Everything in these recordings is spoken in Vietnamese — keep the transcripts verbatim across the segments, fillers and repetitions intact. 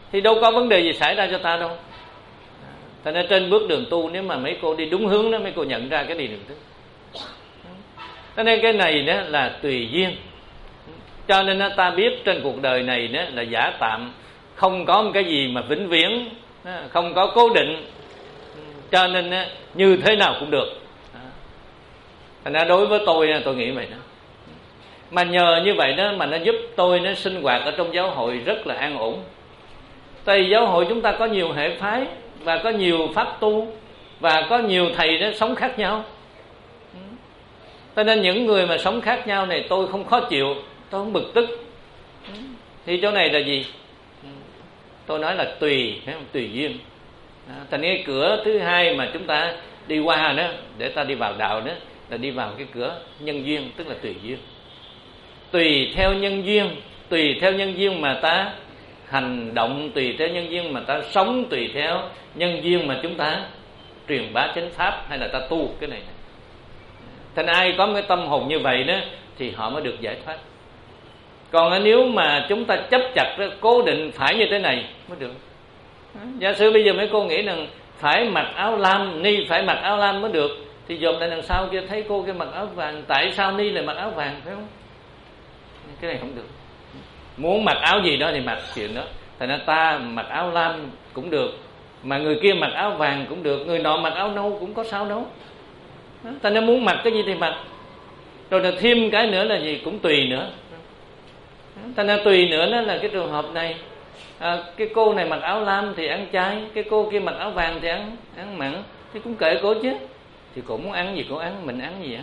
thì đâu có vấn đề gì xảy ra cho ta đâu. Thành ra trên bước đường tu, nếu mà mấy cô đi đúng hướng đó, mấy cô nhận ra cái điều này. Cho nên cái này đó là tùy duyên. Cho nên đó, ta biết trên cuộc đời này đó là giả tạm, không có một cái gì mà vĩnh viễn, không có cố định. Cho nên đó, như thế nào cũng được. Thành ra đối với tôi, tôi nghĩ vậy đó. Mà nhờ như vậy đó mà nó giúp tôi nó sinh hoạt ở trong giáo hội rất là an ổn. Tại vì giáo hội chúng ta có nhiều hệ phái và có nhiều pháp tu và có nhiều thầy đó sống khác nhau. Cho nên những người mà sống khác nhau này tôi không khó chịu, tôi không bực tức. Thì chỗ này là gì? Tôi nói là tùy, tùy duyên. Thành cái cửa thứ hai mà chúng ta đi qua đó để ta đi vào đạo đó là đi vào cái cửa nhân duyên, tức là tùy duyên. Tùy theo nhân duyên, tùy theo nhân duyên mà ta hành động, tùy theo nhân duyên mà ta sống, tùy theo nhân duyên mà chúng ta truyền bá chánh pháp hay là ta tu cái này. Thành ai có một cái tâm hồn như vậy đó thì họ mới được giải thoát. Còn nếu mà chúng ta chấp chặt đó, cố định phải như thế này mới được. Giả sử bây giờ mấy cô nghĩ rằng phải mặc áo lam, ni phải mặc áo lam mới được, thì dòm lại đằng sau kia thấy cô kia mặc áo vàng, tại sao ni lại mặc áo vàng, phải không? Cái này không được. Muốn mặc áo gì đó thì mặc chuyện đó. Thành ra ta mặc áo lam cũng được, mà người kia mặc áo vàng cũng được, người nọ mặc áo nâu cũng có sao đâu. Thành ra muốn mặc cái gì thì mặc. Rồi là thêm cái nữa là gì cũng tùy nữa. Thành ra tùy nữa đó là cái trường hợp này, à, cái cô này mặc áo lam thì ăn chay, cái cô kia mặc áo vàng thì ăn ăn mặn, thì cũng kệ cô chứ. Thì cô muốn ăn gì cô ăn, mình ăn gì ăn.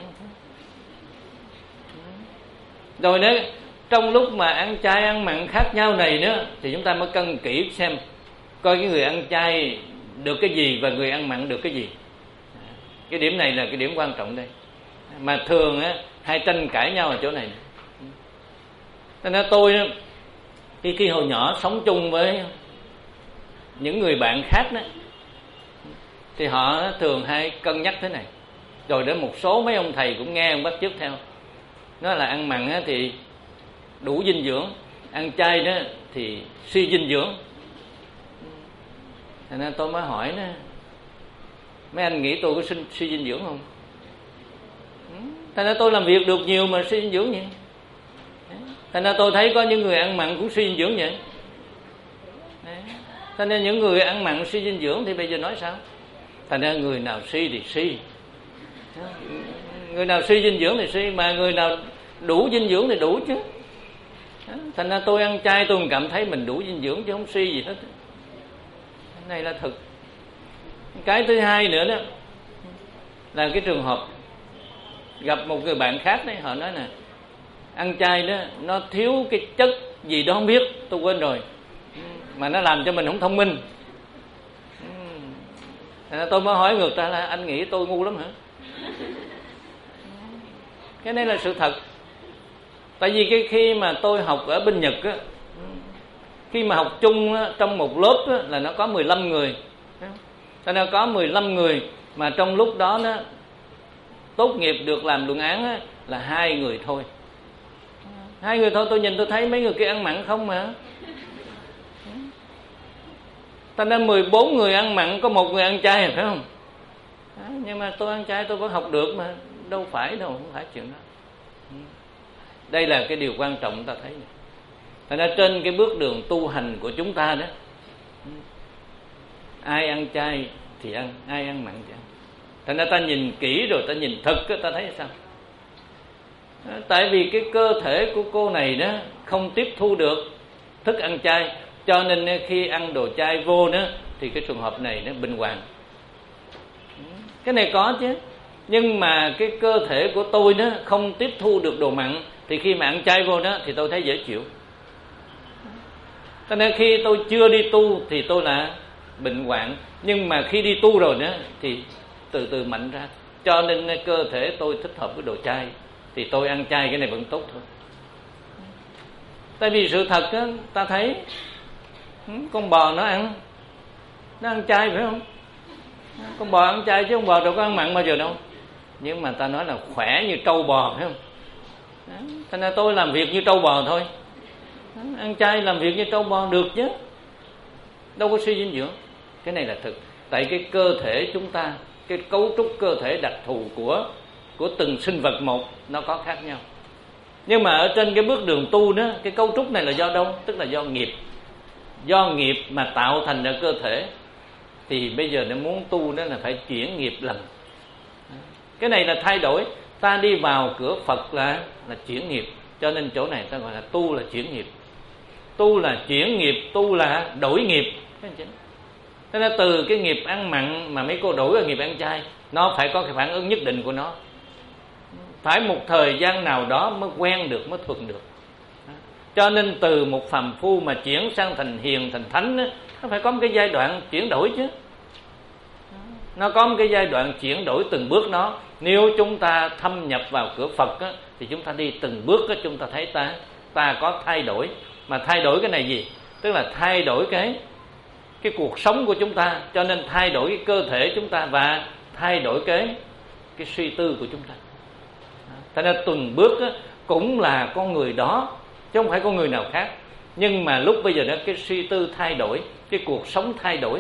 Rồi đấy, trong lúc mà ăn chay ăn mặn khác nhau này nữa thì chúng ta mới cân kỹ xem coi cái người ăn chay được cái gì và người ăn mặn được cái gì. Cái điểm này là cái điểm quan trọng đây. Mà thường á hay tranh cãi nhau ở chỗ này. Cho nên tôi đó, khi, khi hồi nhỏ sống chung với những người bạn khác đó, thì họ thường hay cân nhắc thế này. Rồi đến một số mấy ông thầy cũng nghe ông bắt chước theo. Nói là ăn mặn thì đủ dinh dưỡng, ăn chay đó thì suy dinh dưỡng. Thành ra tôi mới hỏi đó, mấy anh nghĩ tôi có suy, suy dinh dưỡng không? Thành ra tôi làm việc được nhiều mà suy dinh dưỡng vậy. Thành ra tôi thấy có những người ăn mặn cũng suy dinh dưỡng vậy. Thành ra những người ăn mặn suy dinh dưỡng thì bây giờ nói sao? Thành ra người nào suy thì suy, người nào suy dinh dưỡng thì suy, mà người nào đủ dinh dưỡng thì đủ chứ. Thành ra tôi ăn chay tôi cảm thấy mình đủ dinh dưỡng chứ không suy gì hết. Cái này là thực. Cái thứ hai nữa đó là cái trường hợp gặp một người bạn khác đấy, họ nói nè, ăn chay đó nó thiếu cái chất gì đó không biết, tôi quên rồi, mà nó làm cho mình không thông minh. Thành ra tôi mới hỏi ngược ta là anh nghĩ tôi ngu lắm hả? Cái này là sự thật. Tại vì cái khi mà tôi học ở bên Nhật á, khi mà học chung á, trong một lớp á, là nó có mười lăm người. Cho nên có mười lăm người mà trong lúc đó nó tốt nghiệp được làm luận án á, là hai người thôi. Hai người thôi, tôi nhìn tôi thấy mấy người kia ăn mặn không mà. Cho nên mười bốn người ăn mặn có một người ăn chay, phải không? Nhưng mà tôi ăn chay tôi vẫn học được mà. Đâu phải đâu, không phải chuyện đó. Đây là cái điều quan trọng ta thấy. Thành ra trên cái bước đường tu hành của chúng ta đó, ai ăn chay thì ăn, ai ăn mặn thì ăn. Thành ra ta nhìn kỹ rồi ta nhìn thực ta thấy sao? Tại vì cái cơ thể của cô này đó không tiếp thu được thức ăn chay, cho nên khi ăn đồ chay vô đó thì cái trường hợp này nó bình hoàng. Cái này có chứ. Nhưng mà cái cơ thể của tôi đó không tiếp thu được đồ mặn, thì khi mà ăn chay vô đó thì tôi thấy dễ chịu. Cho nên khi tôi chưa đi tu thì tôi là bệnh hoạn, nhưng mà khi đi tu rồi đó thì từ từ mạnh ra. Cho nên cơ thể tôi thích hợp với đồ chay, thì tôi ăn chay cái này vẫn tốt thôi. Tại vì sự thật đó, ta thấy con bò nó ăn Nó ăn chay phải không? Con bò ăn chay chứ con bò đâu có ăn mặn bao giờ đâu. Nhưng mà ta nói là khỏe như trâu bò phải không? Thành ra tôi làm việc như trâu bò thôi. Ăn chay làm việc như trâu bò được chứ. đâu có suy dinh dưỡng. Cái này là thực. Tại cái cơ thể chúng ta, cái cấu trúc cơ thể đặc thù của của từng sinh vật một nó có khác nhau. Nhưng mà ở trên cái bước đường tu đó, cái cấu trúc này là do đâu? Tức là do nghiệp. Do nghiệp mà tạo thành ra cơ thể. Thì bây giờ nó muốn tu đó là phải chuyển nghiệp lần. Cái này là thay đổi. Ta đi vào cửa Phật là là chuyển nghiệp. Cho nên chỗ này ta gọi là tu là chuyển nghiệp. Tu là chuyển nghiệp, tu là đổi nghiệp. Thế nên từ cái nghiệp ăn mặn mà mấy cô đổi vào nghiệp ăn chay, nó phải có cái phản ứng nhất định của nó. Phải một thời gian nào đó mới quen được, mới thuận được. Cho nên từ một phàm phu mà chuyển sang thành hiền, thành thánh đó, nó phải có một cái giai đoạn chuyển đổi chứ. Nó có một cái giai đoạn chuyển đổi từng bước nó. Nếu chúng ta thâm nhập vào cửa Phật á, thì chúng ta đi từng bước á, chúng ta thấy ta ta có thay đổi. Mà thay đổi cái này gì? Tức là thay đổi cái cái cuộc sống của chúng ta. Cho nên thay đổi cái cơ thể chúng ta và thay đổi cái cái suy tư của chúng ta. Thế nên từng bước á, cũng là con người đó, chứ không phải con người nào khác. Nhưng mà lúc bây giờ đó cái suy tư thay đổi, cái cuộc sống thay đổi,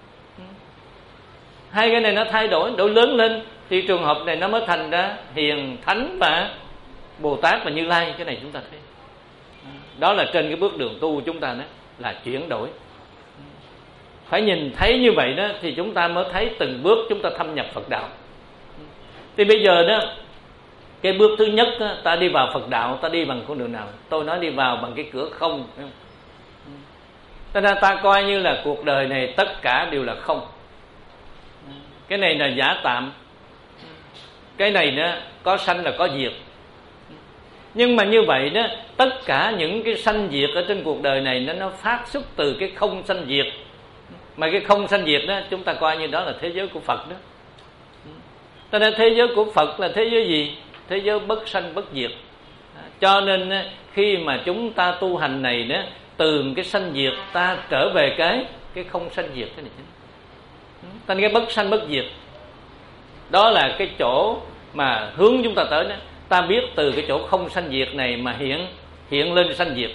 hai cái này nó thay đổi, đổi lớn lên, thì trường hợp này nó mới thành ra hiền, thánh và Bồ Tát và Như Lai. Cái này chúng ta thấy. Đó là trên cái bước đường tu chúng ta đó là chuyển đổi. Phải nhìn thấy như vậy đó thì chúng ta mới thấy từng bước chúng ta thâm nhập Phật đạo. Thì bây giờ đó, cái bước thứ nhất đó, ta đi vào Phật đạo, ta đi bằng con đường nào? Tôi nói đi vào bằng cái cửa không. Thế nên ta coi như là cuộc đời này tất cả đều là không. Cái này là giả tạm. Cái này đó, có sanh là có diệt. Nhưng mà như vậy đó, tất cả những cái sanh diệt ở trên cuộc đời này nó, nó phát xuất từ cái không sanh diệt. Mà cái không sanh diệt đó, chúng ta coi như đó là thế giới của Phật đó. Cho nên thế giới của Phật là thế giới gì? Thế giới bất sanh bất diệt. Cho nên khi mà chúng ta tu hành này đó, từ cái sanh diệt ta trở về cái cái không sanh diệt. Cái này chính. Cho nên cái bất sanh bất diệt, đó là cái chỗ mà hướng chúng ta tới đó. Ta biết từ cái chỗ không sanh diệt này mà hiện hiện lên sanh diệt.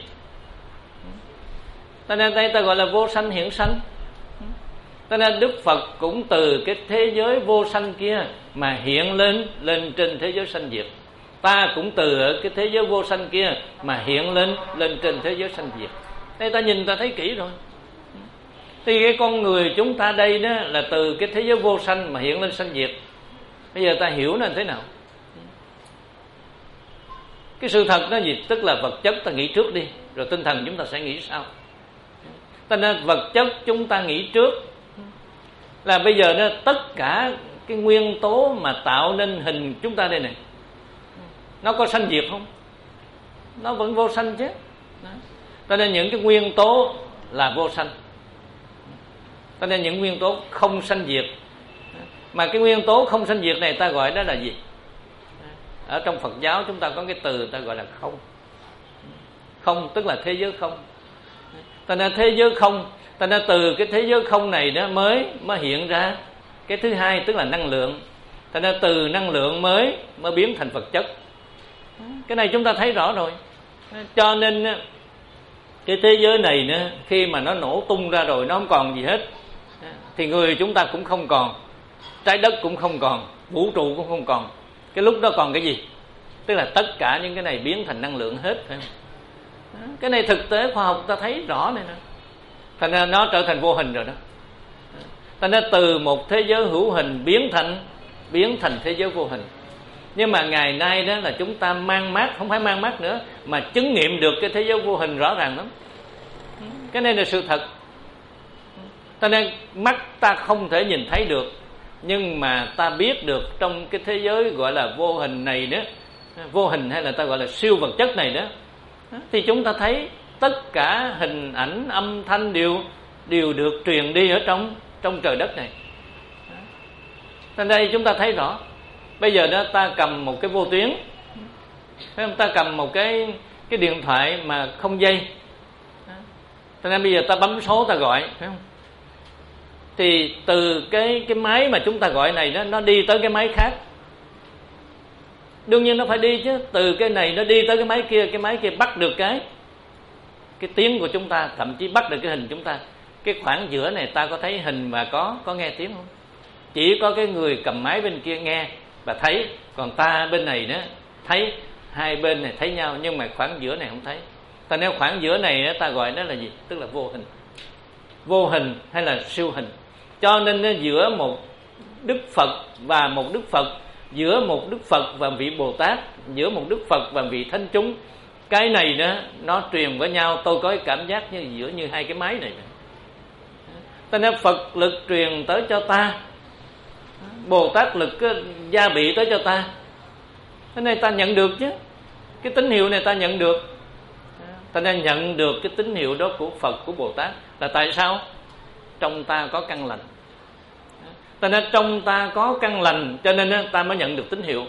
Cho nên đây ta gọi là vô sanh hiện sanh. Cho nên Đức Phật cũng từ cái thế giới vô sanh kia mà hiện lên lên trên thế giới sanh diệt. Ta cũng từ cái thế giới vô sanh kia mà hiện lên lên trên thế giới sanh diệt. Đây ta nhìn ta thấy kỹ rồi. Thì cái con người chúng ta đây đó là từ cái thế giới vô sanh mà hiện lên sanh diệt. Bây giờ ta hiểu nó thế nào? Cái sự thật nó gì? Tức là vật chất ta nghĩ trước đi, rồi tinh thần chúng ta sẽ nghĩ sau. Cho nên vật chất chúng ta nghĩ trước là bây giờ nó tất cả cái nguyên tố mà tạo nên hình chúng ta đây này, nó có sanh diệt không? Nó vẫn vô sanh chứ. Cho nên những cái nguyên tố là vô sanh. Cho nên những nguyên tố không sanh diệt. Mà cái nguyên tố không sanh diệt này ta gọi đó là gì? Ở trong Phật giáo chúng ta có cái từ ta gọi là không. Không tức là thế giới không. Cho nên thế giới không, cho nên từ cái thế giới không này đó mới mới hiện ra cái thứ hai, tức là năng lượng. Cho nên từ năng lượng mới mới biến thành vật chất. Cái này chúng ta thấy rõ rồi. Cho nên cái thế giới này nữa, khi mà nó nổ tung ra rồi, nó không còn gì hết, thì người chúng ta cũng không còn, trái đất cũng không còn, vũ trụ cũng không còn. Cái lúc đó còn cái gì? Tức là tất cả những cái này biến thành năng lượng hết, phải không? Cái này thực tế khoa học ta thấy rõ này nè. Thành ra nó trở thành vô hình rồi đó. Thành ra từ một thế giới hữu hình biến thành biến thành thế giới vô hình. Nhưng mà ngày nay đó là chúng ta mang mát, không phải mang mát nữa, mà chứng nghiệm được cái thế giới vô hình rõ ràng lắm. Cái này là sự thật. Cho nên mắt ta không thể nhìn thấy được, nhưng mà ta biết được trong cái thế giới gọi là vô hình này đó, vô hình hay là ta gọi là siêu vật chất này đó, thì chúng ta thấy tất cả hình ảnh âm thanh đều đều được truyền đi ở trong trong trời đất này. Nên đây chúng ta thấy rõ. Bây giờ đó ta cầm một cái vô tuyến, phải không? Ta cầm một cái cái điện thoại mà không dây, cho nên bây giờ ta bấm số ta gọi, phải không? Thì từ cái cái máy mà chúng ta gọi này đó, nó đi tới cái máy khác. Đương nhiên nó phải đi chứ. Từ cái này nó đi tới cái máy kia, cái máy kia bắt được cái cái tiếng của chúng ta, thậm chí bắt được cái hình chúng ta. cái khoảng giữa này ta có thấy hình và có có nghe tiếng không? Chỉ có cái người cầm máy bên kia nghe và thấy, còn ta bên này đó thấy, hai bên này thấy nhau, nhưng mà khoảng giữa này không thấy. Ta nếu khoảng giữa này đó, ta gọi nó là gì? Tức là vô hình. Vô hình hay là siêu hình. Cho nên nó giữa một Đức Phật và một Đức Phật, giữa một Đức Phật và vị Bồ Tát, giữa một Đức Phật và vị thánh chúng, cái này đó nó truyền với nhau. Tôi có cái cảm giác như giữa như hai cái máy này. Ta nói Phật lực truyền tới cho ta, Bồ Tát lực gia bị tới cho ta. Cái này ta nhận được chứ, cái tín hiệu này ta nhận được. Ta nên nhận được cái tín hiệu đó của Phật, của Bồ Tát là tại sao? Trong ta có căn lành. Ta nên trong ta có căn lành, cho nên ta mới nhận được tín hiệu.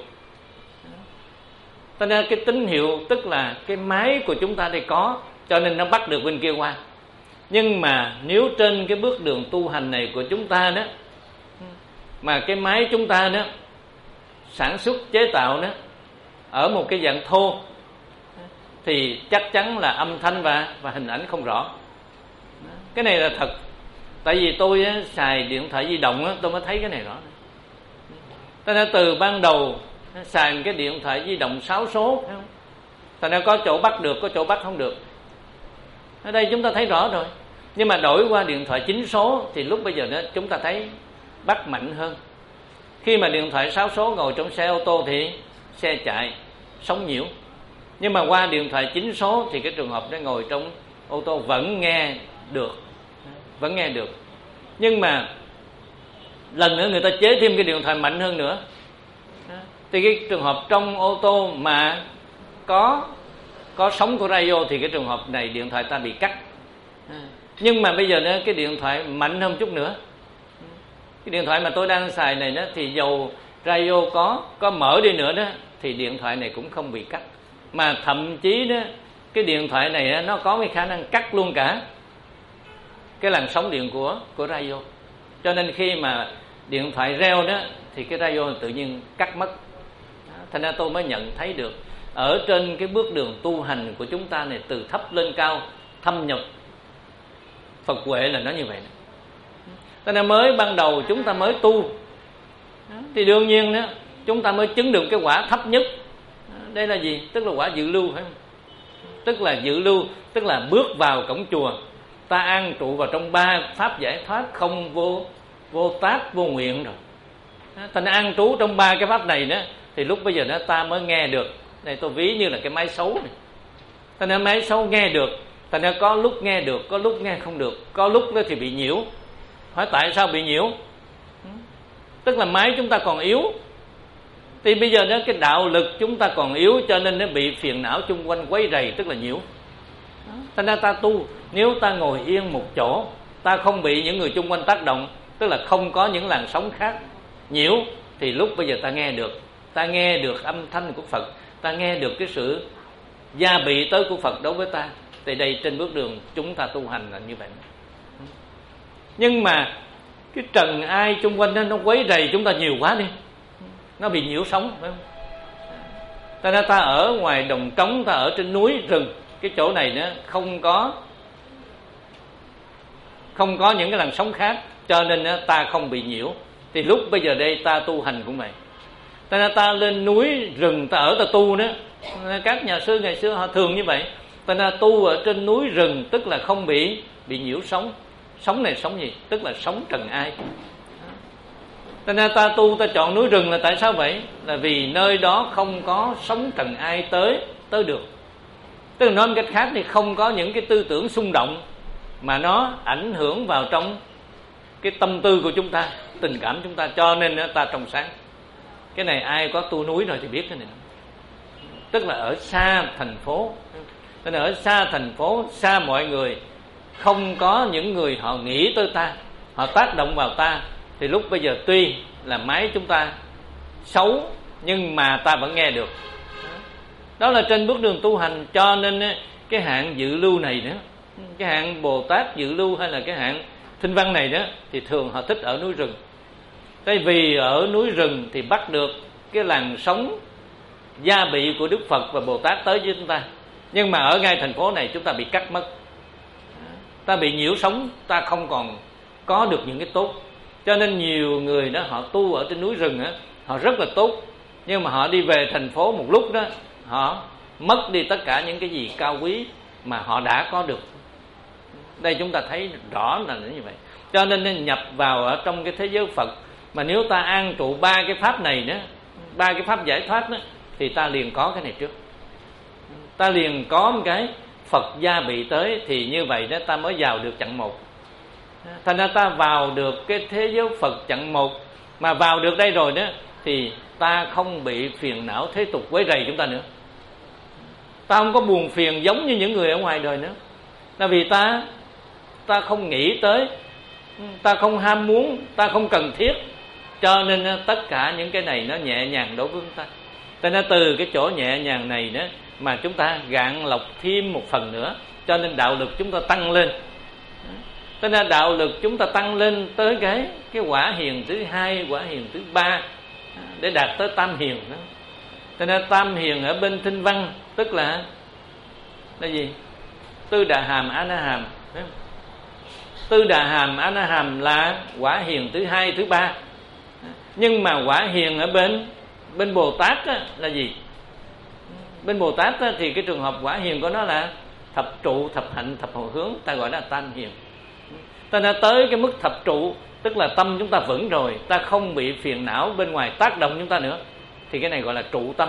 Ta nên cái tín hiệu tức là cái máy của chúng ta đây có, cho nên nó bắt được bên kia qua. Nhưng mà nếu trên cái bước đường tu hành này của chúng ta đó, mà cái máy chúng ta đó sản xuất chế tạo đó ở một cái dạng thô, thì chắc chắn là âm thanh và, và hình ảnh không rõ. Cái này là thật. Tại vì tôi á, xài điện thoại di động á, tôi mới thấy cái này rõ. Cho nên từ ban đầu xài cái điện thoại di động sáu số, thành ra có chỗ bắt được, có chỗ bắt không được. Ở đây chúng ta thấy rõ rồi. Nhưng mà đổi qua điện thoại chín số thì lúc bây giờ đó chúng ta thấy bắt mạnh hơn. Khi mà điện thoại sáu số ngồi trong xe ô tô thì xe chạy, sóng nhiễu. Nhưng mà qua điện thoại chín số thì cái trường hợp nó ngồi trong ô tô vẫn nghe được, vẫn nghe được. Nhưng mà lần nữa người ta chế thêm cái điện thoại mạnh hơn nữa, thì cái trường hợp trong ô tô mà có có sóng của radio thì cái trường hợp này điện thoại ta bị cắt. Nhưng mà bây giờ nữa cái điện thoại mạnh hơn chút nữa, cái điện thoại mà tôi đang xài này đó, thì dầu radio có có mở đi nữa đó thì điện thoại này cũng không bị cắt. Mà thậm chí đó cái điện thoại này đó, nó có cái khả năng cắt luôn cả cái làn sóng điện của của radio. Cho nên khi mà điện thoại reo đó thì cái radio tự nhiên cắt mất. Thành ra tôi mới nhận thấy được ở trên cái bước đường tu hành của chúng ta này, từ thấp lên cao, thâm nhập Phật huệ là nó như vậy. Cho nên mới ban đầu chúng ta mới tu thì đương nhiên đó chúng ta mới chứng được cái quả thấp nhất. Đây là gì? Tức là quả dự lưu, phải không? Tức là dự lưu, tức là bước vào cổng chùa, ta an trụ vào trong ba pháp giải thoát không vô vô tác vô nguyện rồi. Ta an trú trong ba cái pháp này đó, thì lúc bây giờ đó ta mới nghe được. Này tôi ví như là cái máy xấu này. Ta nên máy xấu nghe được, ta nên có lúc nghe được, có lúc nghe không được, có lúc đó thì bị nhiễu. Hỏi tại sao bị nhiễu? Tức là máy chúng ta còn yếu. Thì bây giờ đó cái đạo lực chúng ta còn yếu, cho nên nó bị phiền não chung quanh quấy rầy, tức là nhiễu. Thành ra ta tu, nếu ta ngồi yên một chỗ, ta không bị những người chung quanh tác động, tức là không có những làn sóng khác nhiễu, thì lúc bây giờ ta nghe được, ta nghe được âm thanh của Phật, ta nghe được cái sự gia bị tới của Phật đối với ta. Thì đây trên bước đường chúng ta tu hành là như vậy. Nhưng mà cái trần ai chung quanh đó, nó quấy rầy chúng ta nhiều quá đi, nó bị nhiễu sóng, phải không? Ta ra ta ở ngoài đồng trống, ta ở trên núi rừng, cái chỗ này nó không có không có những cái làn sóng khác, cho nên ta không bị nhiễu. Thì lúc bây giờ đây ta tu hành cũng vậy. Ta ra ta lên núi rừng, ta ở ta tu đó, các nhà sư ngày xưa họ thường như vậy. Ta ra tu ở trên núi rừng, tức là không bị bị nhiễu sóng. Sóng này sóng gì? Tức là sóng trần ai. Ta ra ta tu, ta chọn núi rừng là tại sao vậy? Là vì nơi đó không có sóng trần ai tới tới được. Tức là nói một cách khác thì không có những cái tư tưởng xung động mà nó ảnh hưởng vào trong cái tâm tư của chúng ta, tình cảm chúng ta, cho nên ta trong sáng. Cái này ai có tu núi rồi thì biết cái này. Tức là ở xa thành phố, nên ở xa thành phố, xa mọi người, không có những người họ nghĩ tới ta, họ tác động vào ta, thì lúc bây giờ tuy là máy chúng ta xấu nhưng mà ta vẫn nghe được. Đó là trên bước đường tu hành. Cho nên cái hạng dự lưu này nữa, cái hạng Bồ Tát dự lưu hay là cái hạng Thinh Văn này đó, thì thường họ thích ở núi rừng. Tại vì ở núi rừng thì bắt được cái làn sóng gia bị của Đức Phật và Bồ Tát tới với chúng ta. Nhưng mà ở ngay thành phố này chúng ta bị cắt mất. ta bị nhiễu sống, ta không còn có được những cái tốt. Cho nên nhiều người đó họ tu ở trên núi rừng á, họ rất là tốt, nhưng mà họ đi về thành phố một lúc đó, họ mất đi tất cả những cái gì cao quý mà họ đã có được. Đây chúng ta thấy rõ là như vậy. Cho nên nên nhập vào ở trong cái thế giới Phật, mà nếu ta an trụ ba cái pháp này đó, ba cái pháp giải thoát đó, thì ta liền có cái này trước. Ta liền có một cái Phật gia bị tới, thì như vậy đó ta mới vào được chặng một. Thành ra ta vào được cái thế giới Phật chặng một, mà vào được đây rồi đó thì ta không bị phiền não thế tục quấy rầy chúng ta nữa. Ta không có buồn phiền giống như những người ở ngoài đời nữa. Là vì ta ta không nghĩ tới, ta không ham muốn, ta không cần thiết. Cho nên tất cả những cái này nó nhẹ nhàng đối với chúng ta. Cho nên từ cái chỗ nhẹ nhàng này đó mà chúng ta gạn lọc thêm một phần nữa, cho nên đạo lực chúng ta tăng lên. Cho nên đạo lực chúng ta tăng lên tới cái cái quả hiền thứ hai, quả hiền thứ ba, để đạt tới tam hiền đó. Cho nên tam hiền ở bên Thinh Văn tức là là gì? Tư Đà Hàm, A Na Hàm. Tư Đà Hàm, A Na Hàm là quả hiền thứ hai, thứ ba. Nhưng mà quả hiền ở bên bên Bồ Tát á, là gì? Bên Bồ Tát á, thì cái trường hợp quả hiền của nó là thập trụ, thập hạnh, thập hồi hướng, ta gọi là tam hiền. Ta đã tới cái mức thập trụ, tức là tâm chúng ta vững rồi, ta không bị phiền não bên ngoài tác động chúng ta nữa, thì cái này gọi là trụ tâm.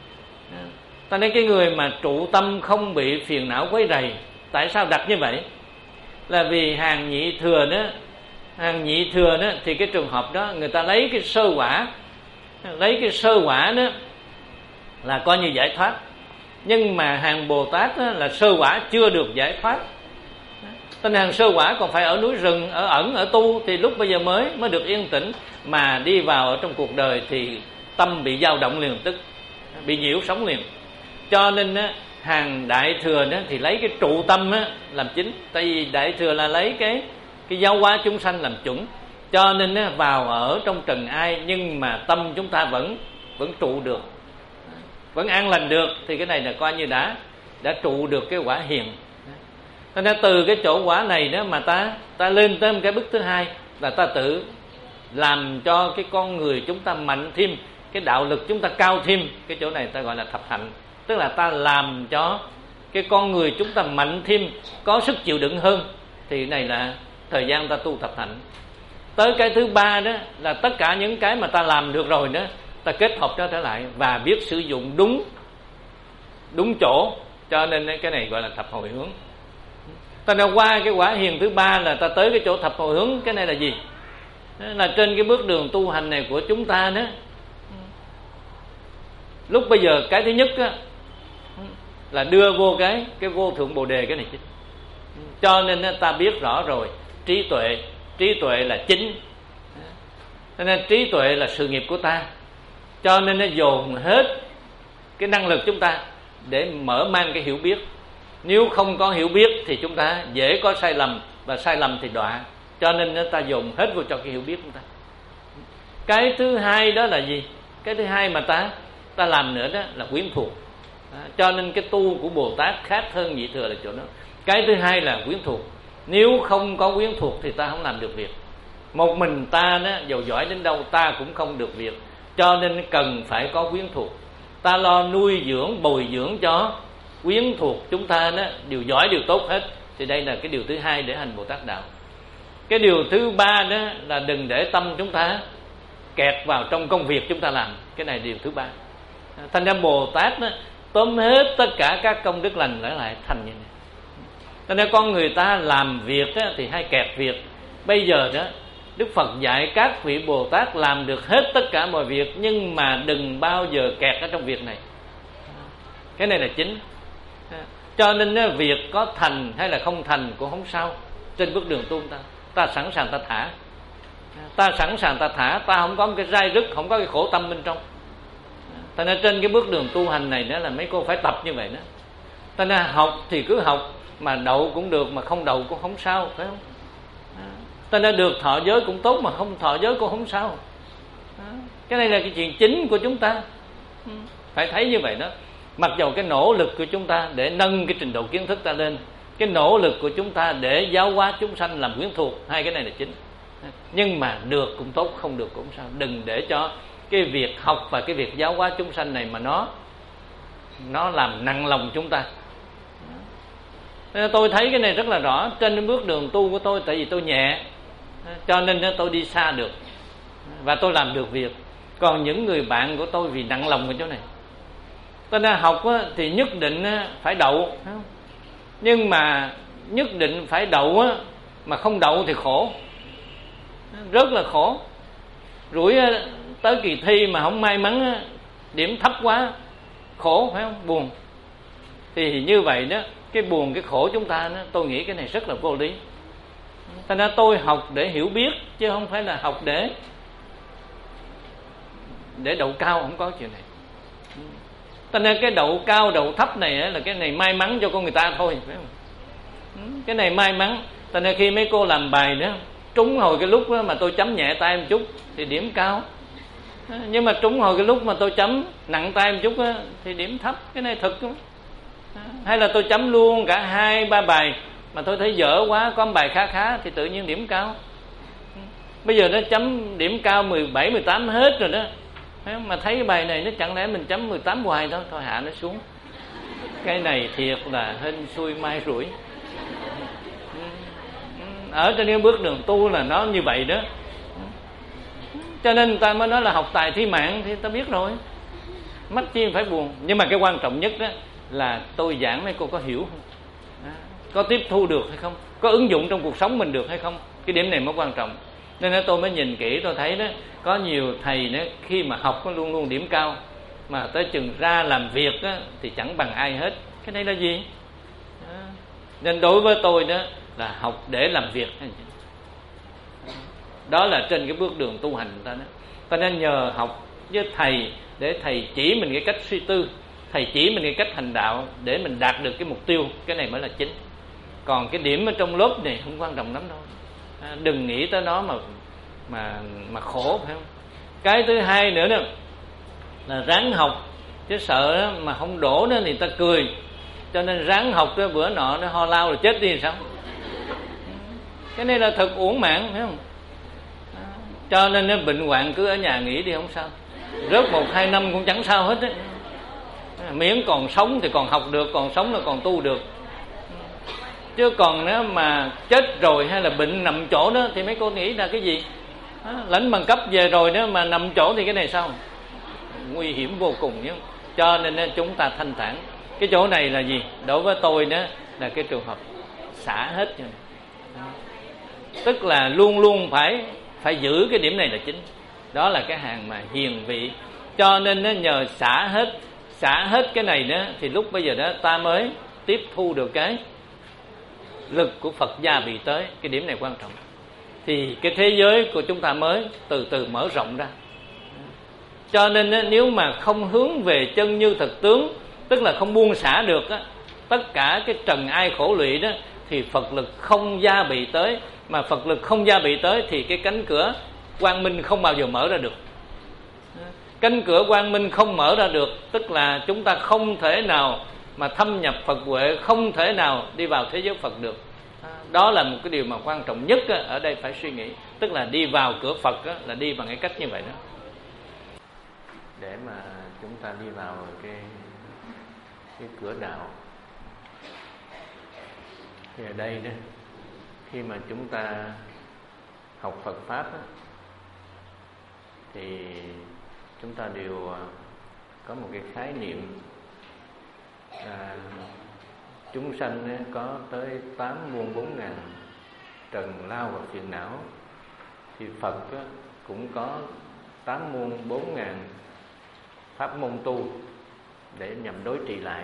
Ta nói cái người mà trụ tâm không bị phiền não quấy rầy. Tại sao đặt như vậy? Là vì hàng nhị thừa đó, hàng nhị thừa đó thì cái trường hợp đó người ta lấy cái sơ quả, lấy cái sơ quả đó là coi như giải thoát. Nhưng mà hàng Bồ Tát đó là sơ quả chưa được giải thoát. Tên hàng sơ quả còn phải ở núi rừng, ở ẩn, ở tu, thì lúc bây giờ mới mới được yên tĩnh. Mà đi vào ở trong cuộc đời thì tâm bị dao động liền tức, bị nhiễu sống liền. Cho nên á, hàng đại thừa đó thì lấy cái trụ tâm á, làm chính. Tại vì đại thừa là lấy cái cái giáo hóa chúng sanh làm chuẩn. Cho nên á, vào ở trong trần ai, nhưng mà tâm chúng ta vẫn vẫn trụ được, vẫn an lành được, thì cái này là coi như đã đã trụ được cái quả hiền. Cho nên từ cái chỗ quả này đó mà ta ta lên tới một cái bước thứ hai, là ta tự làm cho cái con người chúng ta mạnh thêm, cái đạo lực chúng ta cao thêm. Cái chỗ này ta gọi là thập hạnh, tức là ta làm cho cái con người chúng ta mạnh thêm, có sức chịu đựng hơn. Thì này là thời gian ta tu thập hạnh. Tới cái thứ ba đó là tất cả những cái mà ta làm được rồi đó, ta kết hợp nó trở lại và biết sử dụng đúng đúng chỗ. Cho nên cái này gọi là thập hồi hướng. Ta đã qua cái quả hiền thứ ba là ta tới cái chỗ thập hồi hướng. Cái này là gì? Là trên cái bước đường tu hành này của chúng ta đó, lúc bây giờ cái thứ nhất á, là đưa vô cái cái vô thượng bồ đề, cái này chính. Cho nên ta biết rõ rồi, trí tuệ, trí tuệ là chính. Cho nên trí tuệ là sự nghiệp của ta. Cho nên nó dồn hết cái năng lực chúng ta để mở mang cái hiểu biết. Nếu không có hiểu biết thì chúng ta dễ có sai lầm, và sai lầm thì đọa. Cho nên ta dồn hết vô cho cái hiểu biết chúng ta. Cái thứ hai đó là gì? Cái thứ hai mà ta ta làm nữa đó là quyến thuộc. À, cho nên cái tu của Bồ Tát khác hơn nhị thừa là chỗ đó. Cái thứ hai là quyến thuộc. Nếu không có quyến thuộc thì ta không làm được việc. Một mình ta đó, giàu giỏi đến đâu ta cũng không được việc. Cho nên cần phải có quyến thuộc. Ta lo nuôi dưỡng, bồi dưỡng cho quyến thuộc chúng ta đó, điều giỏi, điều tốt hết. Thì đây là cái điều thứ hai để hành Bồ Tát đạo. Cái điều thứ ba đó là đừng để tâm chúng ta kẹt vào trong công việc chúng ta làm. Cái này điều thứ ba. Thành ra Bồ Tát đó, tóm hết tất cả các công đức lành lại lại thành như này. Thành ra con người ta làm việc đó, thì hay kẹt việc. Bây giờ đó Đức Phật dạy các vị Bồ Tát làm được hết tất cả mọi việc, nhưng mà đừng bao giờ kẹt ở trong việc này. Cái này là chính. Cho nên việc có thành hay là không thành cũng không sao. Trên bước đường tu ta, ta sẵn sàng ta thả, ta sẵn sàng ta thả, ta không có cái dai dứt, không có cái khổ tâm bên trong. Thành ra trên cái bước đường tu hành này đó là mấy cô phải tập như vậy đó. Thành ra học thì cứ học, mà đậu cũng được, mà không đậu cũng không sao, phải không? Thành ra được thọ giới cũng tốt, mà không thọ giới cũng không sao. Cái này là cái chuyện chính của chúng ta, phải thấy như vậy đó. Mặc dầu cái nỗ lực của chúng ta để nâng cái trình độ kiến thức ta lên, cái nỗ lực của chúng ta để giáo hóa chúng sanh làm quyến thuộc, hai cái này là chính. Nhưng mà được cũng tốt, không được cũng sao. Đừng để cho cái việc học và cái việc giáo hóa chúng sanh này mà nó nó làm nặng lòng chúng ta. Nên tôi thấy cái này rất là rõ trên cái bước đường tu của tôi. Tại vì tôi nhẹ, cho nên tôi đi xa được và tôi làm được việc. Còn những người bạn của tôi vì nặng lòng ở chỗ này. Cho nên học thì nhất định phải đậu, nhưng mà nhất định phải đậu mà không đậu thì khổ, rất là khổ. Rủi tới kỳ thi mà không may mắn điểm thấp quá, khổ, phải không? Buồn. Thì như vậy đó, cái buồn, cái khổ chúng ta đó, tôi nghĩ cái này rất là vô lý. Thành ra tôi học để hiểu biết, chứ không phải là học để để đậu cao, không có chuyện này. Thành ra cái đậu cao, đậu thấp này là cái này may mắn cho con người ta thôi, phải không? Cái này may mắn. Thành ra khi mấy cô làm bài nữa, trúng hồi cái lúc mà tôi chấm nhẹ tay một chút thì điểm cao, nhưng mà trúng hồi cái lúc mà tôi chấm nặng tay một chút thì điểm thấp. Cái này thực không? Hay là tôi chấm luôn cả hai ba bài mà tôi thấy dở quá, có một bài khá khá thì tự nhiên điểm cao. Bây giờ nó chấm điểm cao mười bảy, mười tám hết rồi đó, mà thấy cái bài này nó chẳng lẽ mình chấm mười tám hoài thôi, thôi hạ nó xuống. Cái này thiệt là hên xui mai rủi. Ở trên cái bước đường tu là nó như vậy đó. Cho nên người ta mới nói là học tài thi mạng, thì ta biết rồi, mắc chi phải buồn. Nhưng mà cái quan trọng nhất đó là tôi giảng mấy cô có hiểu không, có tiếp thu được hay không, có ứng dụng trong cuộc sống mình được hay không. Cái điểm này mới quan trọng. Nên tôi mới nhìn kỹ, tôi thấy đó có nhiều thầy đó, khi mà học nó luôn luôn điểm cao, mà tới chừng ra làm việc đó, thì chẳng bằng ai hết. Cái này là gì? Nên đối với tôi đó là học để làm việc. Đó là trên cái bước đường tu hành người ta đó. Ta nên nhờ học với thầy để thầy chỉ mình cái cách suy tư, thầy chỉ mình cái cách hành đạo để mình đạt được cái mục tiêu. Cái này mới là chính. Còn cái điểm ở trong lớp này không quan trọng lắm đâu. À, đừng nghĩ tới nó mà mà mà khổ, phải không? Cái thứ hai nữa đó là ráng học, chứ sợ đó, mà không đổ nữa thì ta cười. Cho nên ráng học cái bữa nọ nó ho lao rồi chết đi thì sao? Cái này là thật uổng mạng, phải không? Cho nên nó bệnh hoạn cứ ở nhà nghỉ đi không sao. Rớt một hai năm cũng chẳng sao hết á. Miễn còn sống thì còn học được, còn sống là còn tu được. Chứ còn nếu mà chết rồi hay là bệnh nằm chỗ đó thì mấy cô nghĩ là cái gì? Lãnh bằng cấp về rồi đó mà nằm chỗ thì cái này sao? Nguy hiểm vô cùng nhé. Cho nên chúng ta thanh thản. Cái chỗ này là gì? Đối với tôi đó là cái trường hợp xả hết. Tức là luôn luôn phải phải giữ cái điểm này là chính. Đó là cái hàng mà hiền vị. Cho nên nó nhờ xả hết, xả hết cái này đó thì lúc bây giờ đó ta mới tiếp thu được cái lực của Phật gia bị tới. Cái điểm này quan trọng. Thì cái thế giới của chúng ta mới từ từ mở rộng ra. Cho nên nếu mà không hướng về chân như thực tướng, tức là không buông xả được á, tất cả cái trần ai khổ lụy đó, thì Phật lực không gia bị tới. Mà Phật lực không gia bị tới thì cái cánh cửa quang minh không bao giờ mở ra được. Cánh cửa quang minh không mở ra được, tức là chúng ta không thể nào mà thâm nhập Phật huệ, không thể nào đi vào thế giới Phật được. Đó là một cái điều mà quan trọng nhất ở đây phải suy nghĩ. Tức là đi vào cửa Phật là đi bằng cái cách như vậy đó. Để mà chúng ta đi vào cái, cái cửa đạo thì ở đây đó, khi mà chúng ta học Phật Pháp đó, thì chúng ta đều có một cái khái niệm à, chúng sanh có tới tám muôn bốn ngàn trần lao và phiền não, thì Phật cũng có tám muôn bốn ngàn pháp môn tu để nhằm đối trị lại.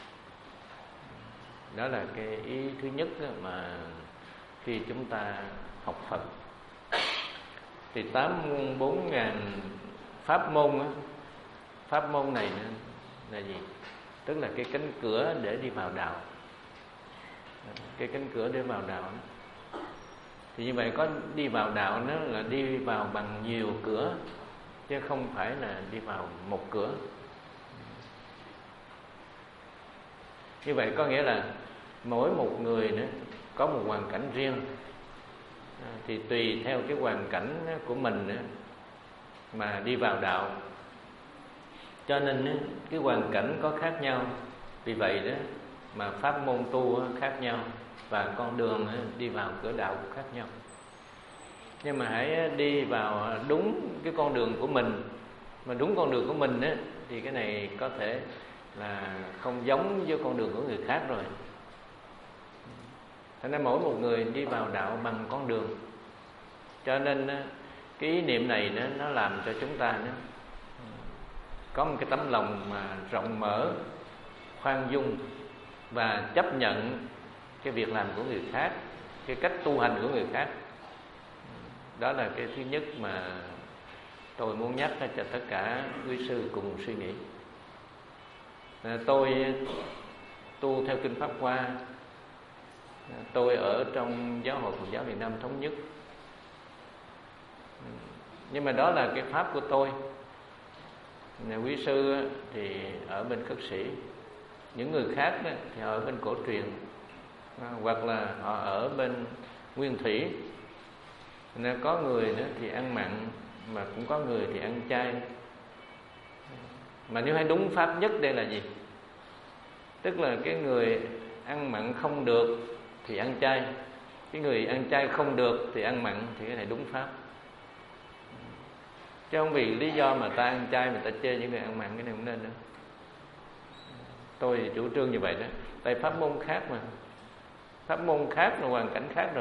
Đó là cái ý thứ nhất mà khi chúng ta học Phật. Thì tám muôn bốn ngàn pháp môn á, pháp môn này là gì? Tức là cái cánh cửa để đi vào đạo. Cái cánh cửa để vào đạo đó. Thì như vậy có đi vào đạo nó là đi vào bằng nhiều cửa, chứ không phải là đi vào một cửa. Như vậy có nghĩa là mỗi một người nữa có một hoàn cảnh riêng, à, thì tùy theo cái hoàn cảnh của mình nữa mà đi vào đạo. Cho nên cái hoàn cảnh có khác nhau, vì vậy đó mà pháp môn tu khác nhau và con đường đi vào cửa đạo cũng khác nhau. Nhưng mà hãy đi vào đúng cái con đường của mình. Mà đúng con đường của mình á, thì cái này có thể là không giống với con đường của người khác rồi. Thành ra mỗi một người đi vào đạo bằng con đường. Cho nên cái ý niệm này nó, nó làm cho chúng ta nó có một cái tấm lòng mà rộng mở, khoan dung và chấp nhận cái việc làm của người khác, cái cách tu hành của người khác. Đó là cái thứ nhất mà tôi muốn nhắc cho tất cả quý sư cùng suy nghĩ. Tôi tu theo Kinh Pháp Hoa, tôi ở trong Giáo hội Phật giáo Việt Nam Thống Nhất, nhưng mà đó là cái pháp của tôi. Quý sư thì ở bên Cất Sĩ, những người khác thì họ ở bên Cổ Truyền, hoặc là họ ở bên Nguyên Thủy. Nên có người nữa thì ăn mặn, mà cũng có người thì ăn chay. Mà nếu hay đúng pháp nhất đây là gì? Tức là cái người ăn mặn không được thì ăn chay, cái người ăn chay không được thì ăn mặn, thì cái này đúng pháp. Chứ không vì lý do mà ta ăn chay mà ta chê những người ăn mặn, cái này không nên nữa. Tôi thì chủ trương như vậy đó. Tại pháp môn khác mà, pháp môn khác là hoàn cảnh khác rồi.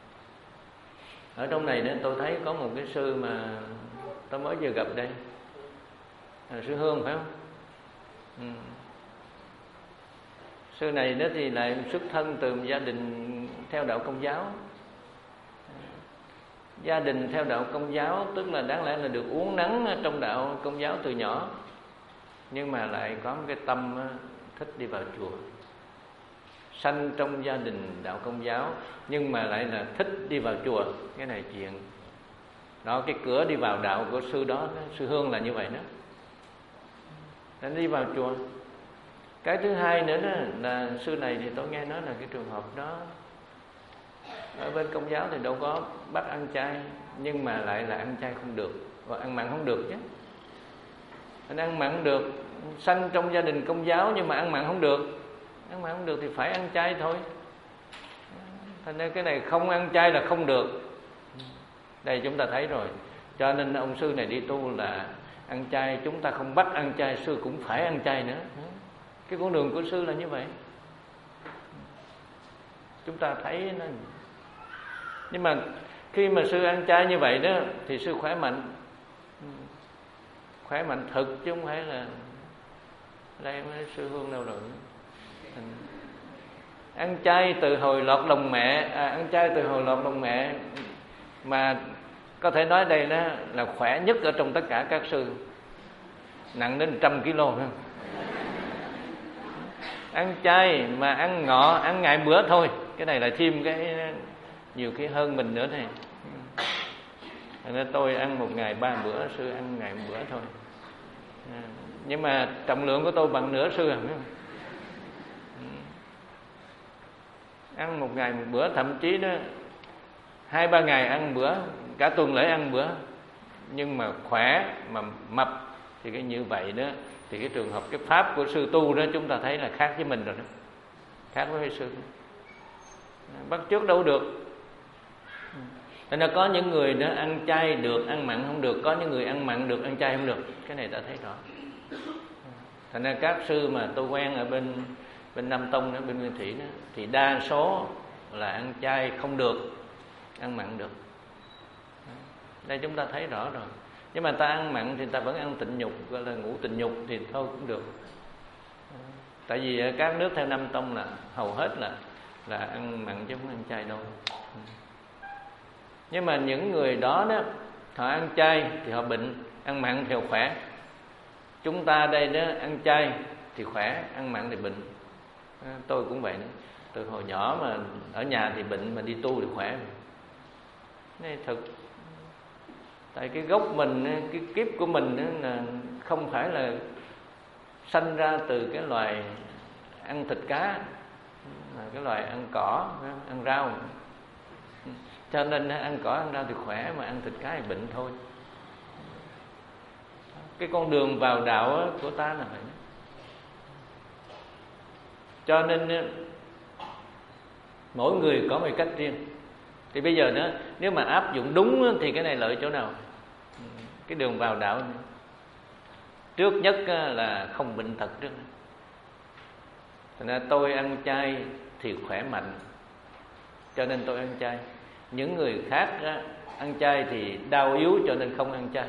Ở trong này đó tôi thấy có một cái sư mà tôi mới vừa gặp đây, là sư Hương phải không? Ừ. Sư này đó thì lại xuất thân từ một gia đình theo đạo Công giáo. Gia đình theo đạo Công giáo tức là đáng lẽ là được uốn nắn trong đạo Công giáo từ nhỏ, nhưng mà lại có một cái tâm thích đi vào chùa. Sanh trong gia đình đạo Công giáo nhưng mà lại là thích đi vào chùa. Cái này chuyện đó, cái cửa đi vào đạo của sư đó, sư Hương là như vậy đó, nên đi vào chùa. Cái thứ hai nữa đó là sư này thì tôi nghe nói là cái trường hợp đó ở bên Công giáo thì đâu có bắt ăn chay, nhưng mà lại là ăn chay không được và ăn mặn không được chứ. Anh ăn mặn được, sanh trong gia đình Công giáo nhưng mà ăn mặn không được. Ăn mặn không được thì phải ăn chay thôi. Thành ra cái này không ăn chay là không được. Đây chúng ta thấy rồi. Cho nên ông sư này đi tu là ăn chay, chúng ta không bắt ăn chay, sư cũng phải ăn chay nữa. Cái con đường của sư là như vậy. Chúng ta thấy nó. Nhưng mà khi mà sư ăn chay như vậy đó thì sư khỏe mạnh. Khỏe mạnh thực chứ không phải là đây mới sư Hương đâu rồi. Ăn chay từ hồi lọt lòng mẹ, à, ăn chay từ hồi lọt lòng mẹ mà có thể nói đây đó là khỏe nhất ở trong tất cả các sư, nặng đến một trăm ki lô. Ăn chay mà ăn ngọ, ăn ngày bữa thôi, cái này là thêm cái nhiều cái hơn mình nữa này. Nên tôi ăn một ngày ba bữa, sư ăn ngày một bữa thôi. Nhưng mà trọng lượng của tôi bằng nửa sư. Ăn một ngày một bữa, thậm chí đó hai ba ngày ăn một bữa, cả tuần lễ ăn một bữa. Nhưng mà khỏe mà mập thì cái như vậy đó, thì cái trường hợp cái pháp của sư tu đó chúng ta thấy là khác với mình rồi đó, khác với sư. Bắt chước đâu được. Nên là có những người đó ăn chay được, ăn mặn không được. Có những người ăn mặn được, ăn chay không được. Cái này đã thấy rõ. Thành ra các sư mà tôi quen ở bên bên Nam Tông đó, bên Nguyên Thủy đó, thì đa số là ăn chay không được, ăn mặn được. Đây chúng ta thấy rõ rồi. Nhưng mà ta ăn mặn thì ta vẫn ăn tịnh nhục, gọi là ngũ tịnh nhục thì thôi cũng được. Tại vì các nước theo Nam Tông là hầu hết là là ăn mặn chứ không ăn chay đâu. Nhưng mà những người đó đó, họ ăn chay thì họ bệnh, ăn mặn thì họ khỏe. Chúng ta đây đó ăn chay thì khỏe, ăn mặn thì bệnh. Tôi cũng vậy nữa. Từ hồi nhỏ mà ở nhà thì bệnh, mà đi tu thì khỏe. Này thật. Tại cái gốc mình, cái kiếp của mình là không phải là sanh ra từ cái loài ăn thịt cá. là cái loài ăn cỏ, ăn rau. Cho nên ăn cỏ ăn rau thì khỏe, mà ăn thịt cá thì bệnh thôi. Cái con đường vào đạo của ta là vậy. Cho nên mỗi người có một cách riêng. Thì bây giờ đó, nếu mà áp dụng đúng thì cái này lợi chỗ nào? Cái đường vào đạo này, trước nhất là không bệnh tật trước. Thành ra tôi ăn chay thì khỏe mạnh, cho nên tôi ăn chay. Những người khác ăn chay thì đau yếu, cho nên không ăn chay.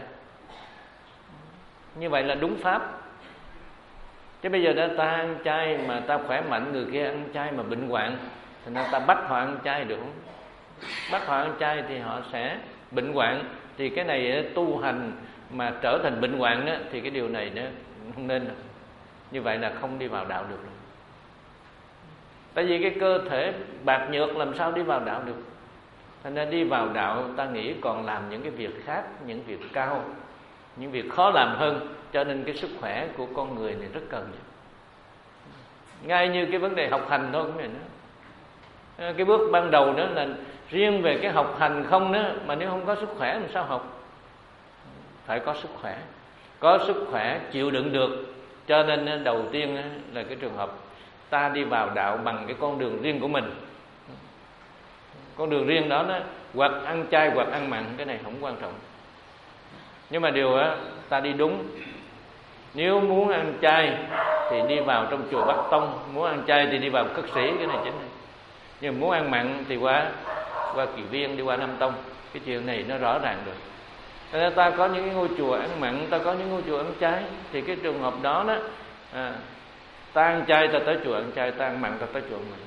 Như vậy là đúng pháp. Chứ bây giờ đó ta ăn chay mà ta khỏe mạnh, người kia ăn chay mà bệnh hoạn, thành ra ta bắt họ ăn chay được không? Bắt họ ăn chay thì họ sẽ bệnh hoạn. Thì cái này tu hành mà trở thành bệnh hoạn đó, thì cái điều này nó không nên. Như vậy là không đi vào đạo được. Tại vì cái cơ thể bạc nhược làm sao đi vào đạo được. Thành ra đi vào đạo ta nghĩ còn làm những cái việc khác, những việc cao, những việc khó làm hơn. Cho nên cái sức khỏe của con người này rất cần. Ngay như cái vấn đề học hành thôi cũng vậy nữa. Cái bước ban đầu đó là riêng về cái học hành không đó, mà nếu không có sức khỏe làm sao học? Phải có sức khỏe. Có sức khỏe chịu đựng được. Cho nên đầu tiên là cái trường hợp ta đi vào đạo bằng cái con đường riêng của mình. Con đường riêng đó, đó hoặc ăn chay hoặc ăn mặn, cái này không quan trọng. Nhưng mà điều đó, ta đi đúng. Nếu muốn ăn chay thì đi vào trong chùa Bắc Tông, muốn ăn chay thì đi vào Cất Sĩ, cái này chính này. Nhưng muốn ăn mặn thì qua qua Kỳ Viên, đi qua Nam Tông. Cái chuyện này nó rõ ràng được. Nên ta có những cái ngôi chùa ăn mặn, ta có những ngôi chùa ăn chay. Thì cái trường hợp đó đó à, ta ăn chay ta tới chùa ăn chay, ta ăn mặn ta tới chùa ăn mặn.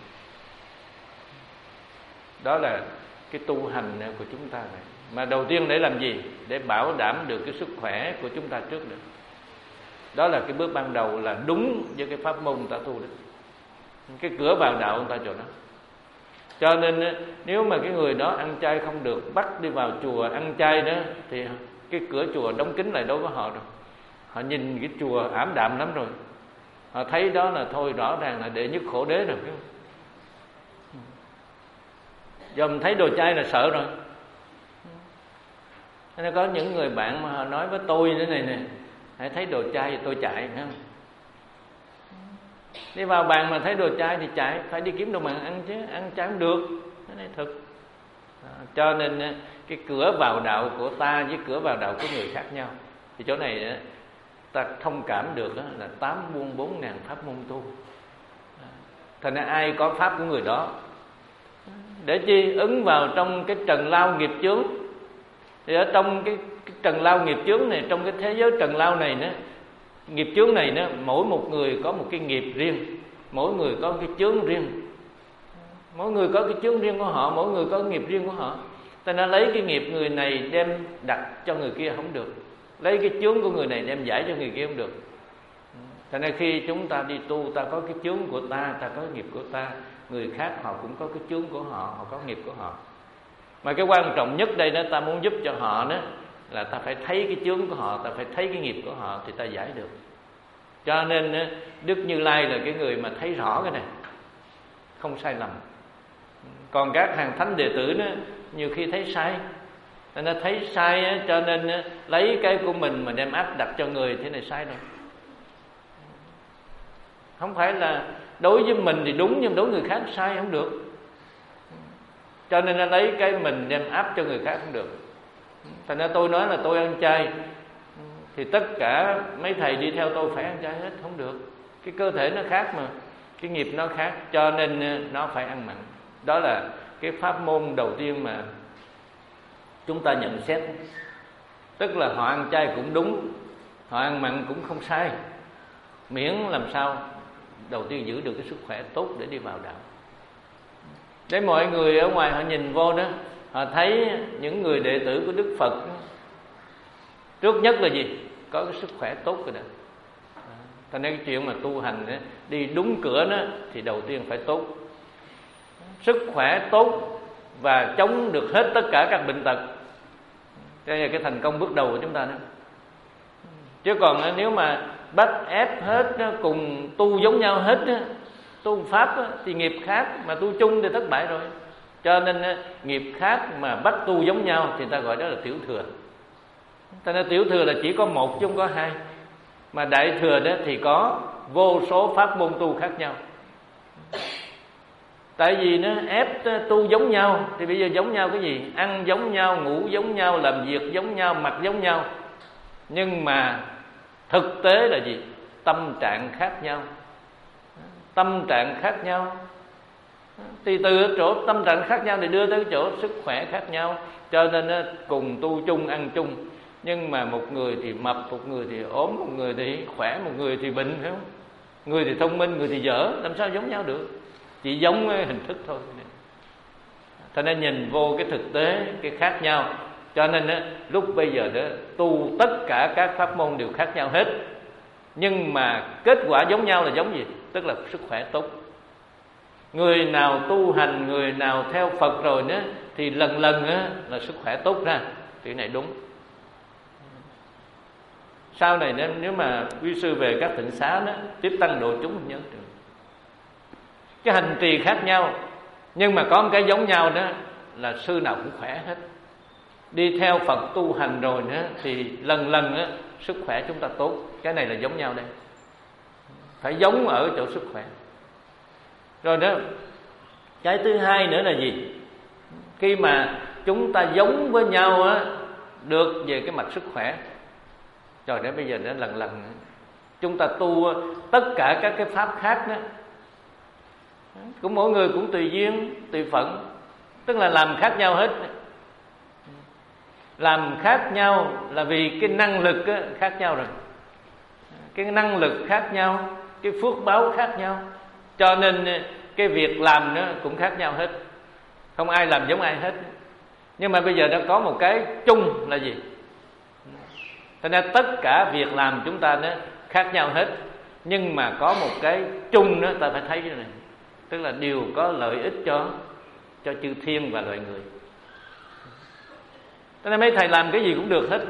Đó là cái tu hành của chúng ta này. Mà đầu tiên để làm gì? Để bảo đảm được cái sức khỏe của chúng ta trước được. Đó là cái bước ban đầu là đúng với cái pháp môn ta tu đó. Cái cửa vào đạo người ta chỗ đó. Cho nên nếu mà cái người đó ăn chay không được, bắt đi vào chùa ăn chay đó, thì cái cửa chùa đóng kín lại đâu có họ đâu. Họ nhìn cái chùa ảm đạm lắm rồi. Họ thấy đó là thôi rõ ràng là đệ nhất khổ đế rồi. Dòm thấy đồ chay là sợ rồi. Nên có những người bạn mà họ nói với tôi thế này nè: hãy thấy đồ chay thì tôi chạy, thấy không? Đi vào bàn mà thấy đồ chay thì chạy, phải đi kiếm đồ mặn ăn chứ, ăn chay không được. Cái này thực. Cho nên cái cửa vào đạo của ta với cửa vào đạo của người khác nhau. Thì chỗ này ta thông cảm được là tám muôn bốn ngàn pháp môn tu. Thành ra ai có pháp của người đó. Để chi? Ứng vào trong cái trần lao nghiệp chướng. Thì ở trong cái, cái trần lao nghiệp chướng này, trong cái thế giới trần lao này nữa, nghiệp chướng này nữa, mỗi một người có một cái nghiệp riêng, mỗi người có cái chướng riêng, mỗi người có cái chướng riêng của họ, mỗi người có cái nghiệp riêng của họ. Ta đã lấy cái nghiệp người này đem đặt cho người kia không được, lấy cái chướng của người này đem giải cho người kia không được. Thành ra khi chúng ta đi tu, ta có cái chướng của ta, ta có cái nghiệp của ta, người khác họ cũng có cái chướng của họ, họ có nghiệp của họ. Mà cái quan trọng nhất đây đó, ta muốn giúp cho họ đó là ta phải thấy cái chướng của họ, ta phải thấy cái nghiệp của họ thì ta giải được. Cho nên Đức Như Lai là cái người mà thấy rõ cái này, không sai lầm. Còn các hàng thánh đệ tử đó nhiều khi thấy sai, nên nó thấy sai cho nên lấy cái của mình mà đem áp đặt cho người, thế này sai đâu. Không phải là đối với mình thì đúng, nhưng đối với người khác sai không được. Cho nên nó lấy cái mình đem áp cho người khác không được. Thành ra tôi nói là tôi ăn chay thì tất cả mấy thầy đi theo tôi phải ăn chay hết, không được. Cái cơ thể nó khác mà, cái nghiệp nó khác, cho nên nó phải ăn mặn. Đó là cái pháp môn đầu tiên mà chúng ta nhận xét. Tức là họ ăn chay cũng đúng, họ ăn mặn cũng không sai, miễn làm sao đầu tiên giữ được cái sức khỏe tốt để đi vào đạo. Để mọi người ở ngoài họ nhìn vô đó, họ thấy những người đệ tử của Đức Phật trước nhất là gì? Có cái sức khỏe tốt rồi đó. Thành nên cái chuyện mà tu hành đó, đi đúng cửa đó thì đầu tiên phải tốt. Sức khỏe tốt và chống được hết tất cả các bệnh tật. Đây là cái thành công bước đầu của chúng ta đó. Chứ còn nếu mà bắt ép hết cùng tu giống nhau hết đó, Tu pháp á, thì nghiệp khác, mà tu chung thì thất bại rồi. Cho nên á, nghiệp khác mà bắt tu giống nhau thì ta gọi đó là tiểu thừa. Ta nói tiểu thừa là chỉ có một chứ không có hai. Mà đại thừa đó thì có vô số pháp môn tu khác nhau. Tại vì nó ép tu giống nhau, thì bây giờ giống nhau cái gì? Ăn giống nhau, ngủ giống nhau, làm việc giống nhau, mặc giống nhau. Nhưng mà thực tế là gì? Tâm trạng khác nhau. Tâm trạng khác nhau thì từ chỗ tâm trạng khác nhau thì đưa tới chỗ sức khỏe khác nhau. Cho nên cùng tu chung, ăn chung, nhưng mà một người thì mập, một người thì ốm, một người thì khỏe, một người thì bệnh, phải không? Người thì thông minh, người thì dở, làm sao giống nhau được? Chỉ giống hình thức thôi. Cho nên nhìn vô cái thực tế, cái khác nhau. Cho nên đó, lúc bây giờ đó tu tất cả các pháp môn đều khác nhau hết, nhưng mà kết quả giống nhau là giống gì? Tức là sức khỏe tốt. Người nào tu hành, người nào theo Phật rồi đó, thì lần lần đó, là sức khỏe tốt ra. Thì này đúng. Sau này nếu mà quý sư về các tịnh xá đó, tiếp tăng độ chúng nhớ được. Cái hành trì khác nhau, nhưng mà có một cái giống nhau đó là sư nào cũng khỏe hết. Đi theo Phật tu hành rồi nữa thì lần lần đó, sức khỏe chúng ta tốt. Cái này là giống nhau đây. Phải giống ở chỗ sức khỏe. Rồi đó, cái thứ hai nữa là gì? Khi mà chúng ta giống với nhau á, được về cái mặt sức khỏe, rồi đến bây giờ đến lần lần nữa, chúng ta tu tất cả các cái pháp khác đó, cũng mỗi người cũng tùy duyên, tùy phận. Tức là làm khác nhau hết. Làm khác nhau là vì cái năng lực á, khác nhau rồi. Cái năng lực khác nhau, cái phước báo khác nhau. Cho nên cái việc làm nó cũng khác nhau hết. Không ai làm giống ai hết. Nhưng mà bây giờ nó có một cái chung là gì? Cho nên tất cả việc làm chúng ta nó khác nhau hết, nhưng mà có một cái chung đó ta phải thấy cái này. Tức là đều có lợi ích cho cho chư thiên và loài người. Cho nên mấy thầy làm cái gì cũng được hết.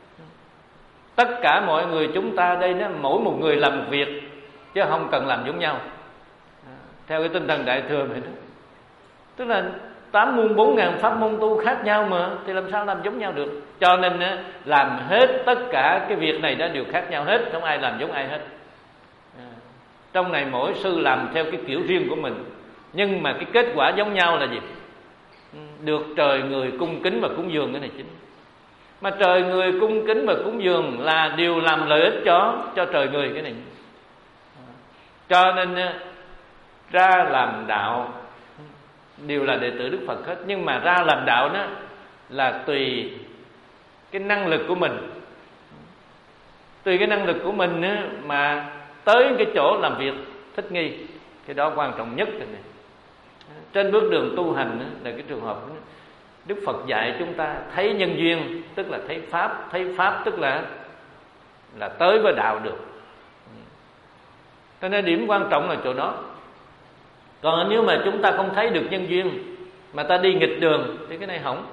Tất cả mọi người chúng ta đây đó, mỗi một người làm một việc, chứ không cần làm giống nhau. Theo cái tinh thần đại thừa này đó. Tức là tám muôn bốn ngàn pháp môn tu khác nhau mà, thì làm sao làm giống nhau được? Cho nên làm hết tất cả cái việc này đó đều khác nhau hết, không ai làm giống ai hết. Trong này mỗi sư làm theo cái kiểu riêng của mình, nhưng mà cái kết quả giống nhau là gì? Được trời người cung kính và cúng dường, cái này chính. Mà trời người cung kính và cúng dường là điều làm lợi ích cho cho trời người, cái này. Cho nên ra làm đạo đều là đệ tử Đức Phật hết, nhưng mà ra làm đạo đó là tùy cái năng lực của mình. Tùy cái năng lực của mình đó, mà tới cái chỗ làm việc thích nghi. Cái đó quan trọng nhất rồi này. Trên bước đường tu hành đó, là cái trường hợp đó, Đức Phật dạy chúng ta thấy nhân duyên, tức là thấy pháp. Thấy pháp tức là là tới với đạo được. Cho nên điểm quan trọng là chỗ đó. Còn nếu mà chúng ta không thấy được nhân duyên, mà ta đi nghịch đường, thì cái này hỏng.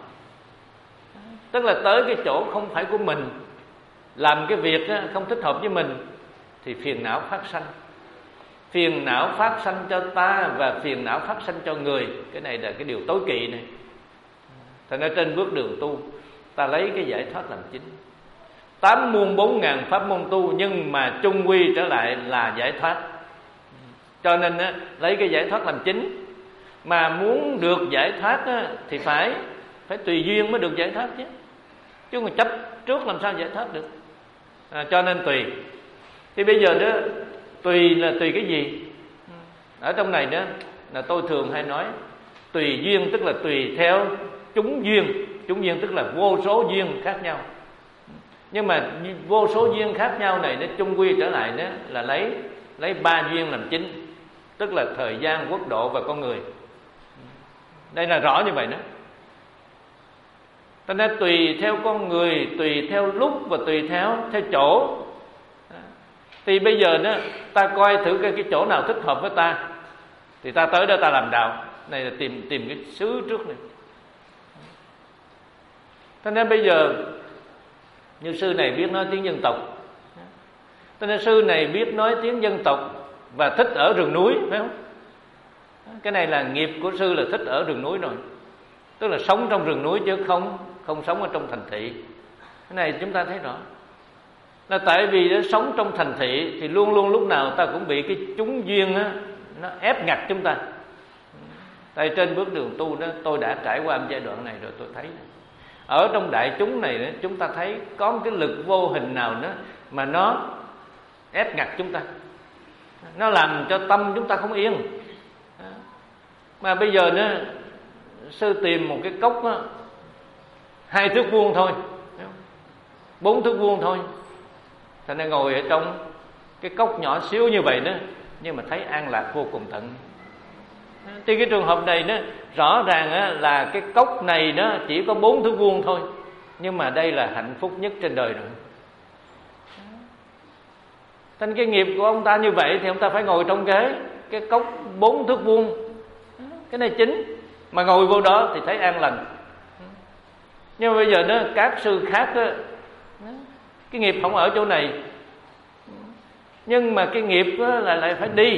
Tức là tới cái chỗ không phải của mình, làm cái việc không thích hợp với mình, thì phiền não phát sanh. Phiền não phát sanh cho ta và phiền não phát sanh cho người. Cái này là cái điều tối kỵ này. Thành ra trên bước đường tu, ta lấy cái giải thoát làm chính. Tám muôn bốn ngàn pháp môn tu, nhưng mà chung quy trở lại là giải thoát. Cho nên á, lấy cái giải thoát làm chính. Mà muốn được giải thoát á, thì phải phải tùy duyên mới được giải thoát chứ. Chứ mà chấp trước làm sao giải thoát được. À, cho nên tùy. Thì bây giờ đó, tùy là tùy cái gì? Ở trong này đó là tôi thường hay nói, tùy duyên tức là tùy theo chúng duyên. Chúng duyên tức là vô số duyên khác nhau. Nhưng mà vô số duyên khác nhau này nó chung quy trở lại đó là lấy lấy ba duyên làm chính. Tức là thời gian, quốc độ và con người. Đây là rõ như vậy đó. Cho nên tùy theo con người, tùy theo lúc và tùy theo theo chỗ. Thì bây giờ đó, ta coi thử cái, cái chỗ nào thích hợp với ta, thì ta tới đó ta làm đạo. Này là tìm tìm cái xứ trước này. Cho nên bây giờ như sư này biết nói tiếng dân tộc, cho nên sư này biết nói tiếng dân tộc và thích ở rừng núi, phải không? Cái này là nghiệp của sư là thích ở rừng núi rồi, tức là sống trong rừng núi chứ không không sống ở trong thành thị. Cái này chúng ta thấy rõ là tại vì nó sống trong thành thị thì luôn luôn lúc nào ta cũng bị cái chúng duyên á, nó ép ngặt chúng ta. Tại trên bước đường tu đó, tôi đã trải qua giai đoạn này rồi, tôi thấy ở trong đại chúng này đó, chúng ta thấy có một cái lực vô hình nào đó mà nó ép ngặt chúng ta, nó làm cho tâm chúng ta không yên. Mà bây giờ nữa, sư tìm một cái cốc đó, hai thước vuông thôi, bốn thước vuông thôi, thành ra ngồi ở trong cái cốc nhỏ xíu như vậy đó, nhưng mà thấy an lạc vô cùng tận. Thì cái trường hợp này đó, rõ ràng á, là cái cốc này đó chỉ có bốn thước vuông thôi, nhưng mà đây là hạnh phúc nhất trên đời rồi. Thành cái nghiệp của ông ta như vậy thì ông ta phải ngồi trong cái cái cốc bốn thước vuông, cái này chính, mà ngồi vô đó thì thấy an lành. Nhưng mà bây giờ đó, các sư khác đó, cái nghiệp không ở chỗ này, nhưng mà cái nghiệp đó là lại phải đi,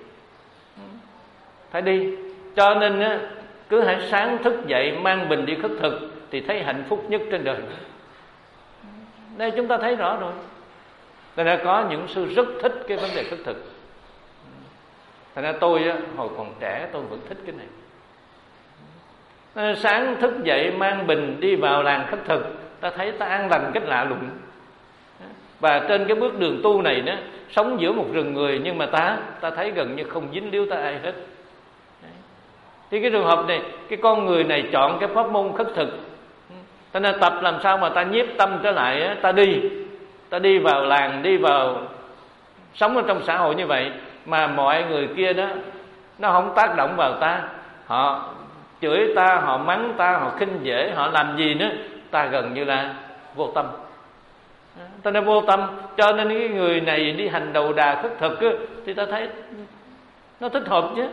phải đi. Cho nên á, cứ hãy sáng thức dậy mang bình đi khất thực thì thấy hạnh phúc nhất trên đời. Đây chúng ta thấy rõ rồi. Thành ra có những sư rất thích cái vấn đề khất thực. Thành ra tôi á, hồi còn trẻ tôi vẫn thích cái này. Nên sáng thức dậy mang bình đi vào làng khất thực, ta thấy ta an lành cách lạ lùng. Và trên cái bước đường tu này đó, sống giữa một rừng người, nhưng mà ta ta thấy gần như không dính líu ta ai hết. Thì cái trường hợp này, cái con người này chọn cái pháp môn khất thực, ta nên tập làm sao mà ta nhiếp tâm trở lại, ta đi, ta đi vào làng, đi vào sống ở trong xã hội như vậy, mà mọi người kia đó nó không tác động vào ta, họ chửi ta, họ mắng ta, họ khinh dễ, họ làm gì nữa, ta gần như là vô tâm. Ta nên vô tâm, cho nên cái người này đi hành đầu đà khất thực á, thì ta thấy nó thích hợp chứ.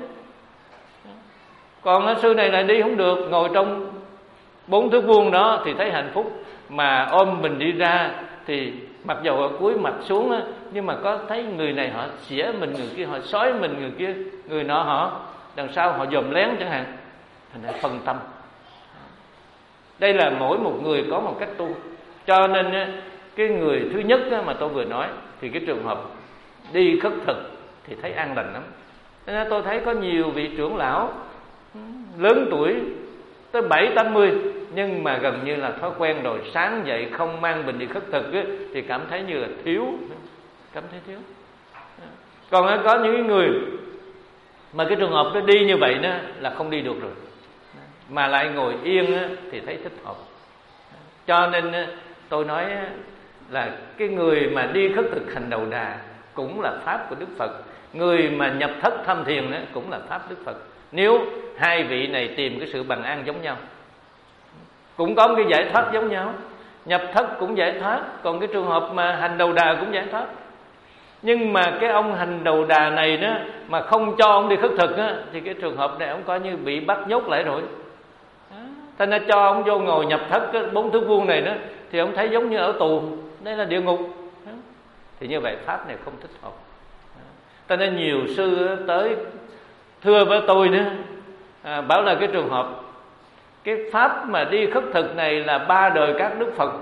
Còn sư này lại đi không được, ngồi trong bốn thước vuông đó thì thấy hạnh phúc, mà ôm mình đi ra thì mặc dầu ở cúi mặt xuống á, nhưng mà có thấy người này họ xỉa mình, người kia họ xói mình, người kia người nọ họ đằng sau họ dòm lén chẳng hạn, thành ra phân tâm. Đây là mỗi một người có một cách tu. Cho nên cái người thứ nhất mà tôi vừa nói thì cái trường hợp đi khất thực thì thấy an lành lắm. Nên tôi thấy có nhiều vị trưởng lão lớn tuổi tới bảy tám mươi, nhưng mà gần như là thói quen rồi, sáng dậy không mang bình đi khất thực ấy, thì cảm thấy như là thiếu, cảm thấy thiếu. Còn có những người mà cái trường hợp nó đi như vậy đó là không đi được rồi, mà lại ngồi yên á, thì thấy thích hợp. Cho nên tôi nói là cái người mà đi khất thực hành đầu đà cũng là pháp của Đức Phật, người mà nhập thất tham thiền đó cũng là pháp Đức Phật. Nếu hai vị này tìm cái sự bằng an giống nhau, cũng có một cái giải thoát giống nhau, nhập thất cũng giải thoát, còn cái trường hợp mà hành đầu đà cũng giải thoát. Nhưng mà cái ông hành đầu đà này đó mà không cho ông đi khất thực á, thì cái trường hợp này ông coi như bị bắt nhốt lại rồi. Thành ra cho ông vô ngồi nhập thất cái bốn thước vuông này đó, thì ông thấy giống như ở tù, đây là địa ngục. Thì như vậy pháp này không thích hợp. Cho nên nhiều sư tới thưa với tôi nữa, à, bảo là cái trường hợp cái pháp mà đi khất thực này là ba đời các Đức Phật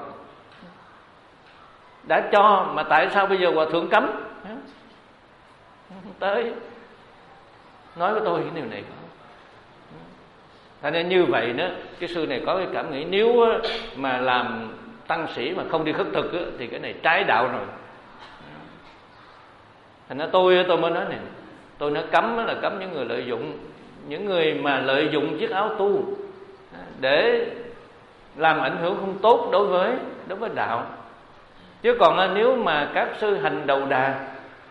đã cho, mà tại sao bây giờ Hòa Thượng cấm? Tới nói với tôi cái điều này. Thành nên như vậy đó, cái sư này có cái cảm nghĩ nếu mà làm tăng sĩ mà không đi khất thực đó, thì cái này trái đạo rồi. Thành ra tôi tôi mới nói này, tôi nói cấm là cấm những người lợi dụng, những người mà lợi dụng chiếc áo tu để làm ảnh hưởng không tốt đối với đối với đạo. Chứ còn nếu mà các sư hành đầu đà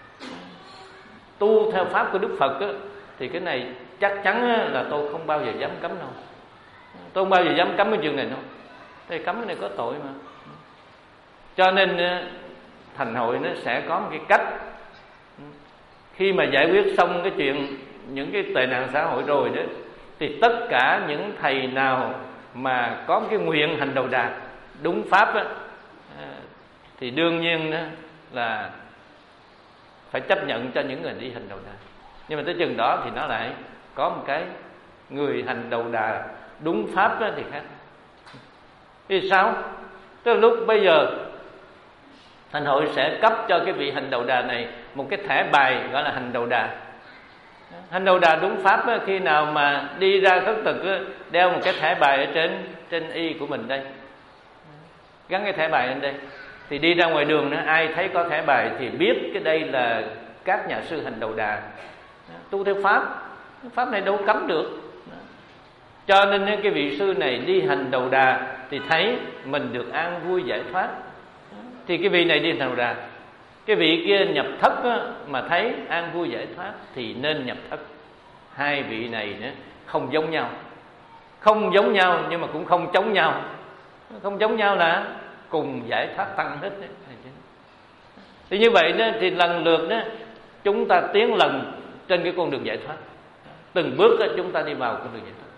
tu theo pháp của Đức Phật á, thì cái này chắc chắn là tôi không bao giờ dám cấm đâu. Tôi không bao giờ dám cấm cái chuyện này đâu. Thì cấm cái này có tội mà. Cho nên thành hội nó sẽ có một cái cách, khi mà giải quyết xong cái chuyện những cái tệ nạn xã hội rồi đó, thì tất cả những thầy nào mà có cái nguyện hành đầu đà đúng pháp á, thì đương nhiên đó là phải chấp nhận cho những người đi hành đầu đà. Nhưng mà tới chừng đó thì nó lại có một cái người hành đầu đà đúng pháp đó thì khác. Vì sao? Tức là lúc bây giờ Thành hội sẽ cấp cho cái vị hành đầu đà này một cái thẻ bài gọi là hành đầu đà. Hành đầu đà đúng pháp đó, khi nào mà đi ra khất thực đó, đeo một cái thẻ bài ở trên trên y của mình đây, gắn cái thẻ bài lên đây, thì đi ra ngoài đường nữa, ai thấy có thẻ bài thì biết cái đây là các nhà sư hành đầu đà tu theo pháp. Pháp này đâu cấm được. Cho nên cái vị sư này đi hành đầu đà thì thấy mình được an vui giải thoát, thì cái vị này đi hành đầu đà. Cái vị kia nhập thất á, mà thấy an vui giải thoát thì nên nhập thất. Hai vị này nữa không giống nhau. Không giống nhau nhưng mà cũng không chống nhau. Không giống nhau là cùng giải thoát tăng hết đấy. Thì như vậy đó, thì lần lượt đó chúng ta tiến lần trên cái con đường giải thoát. Từng bước đó, chúng ta đi vào con đường giải thoát.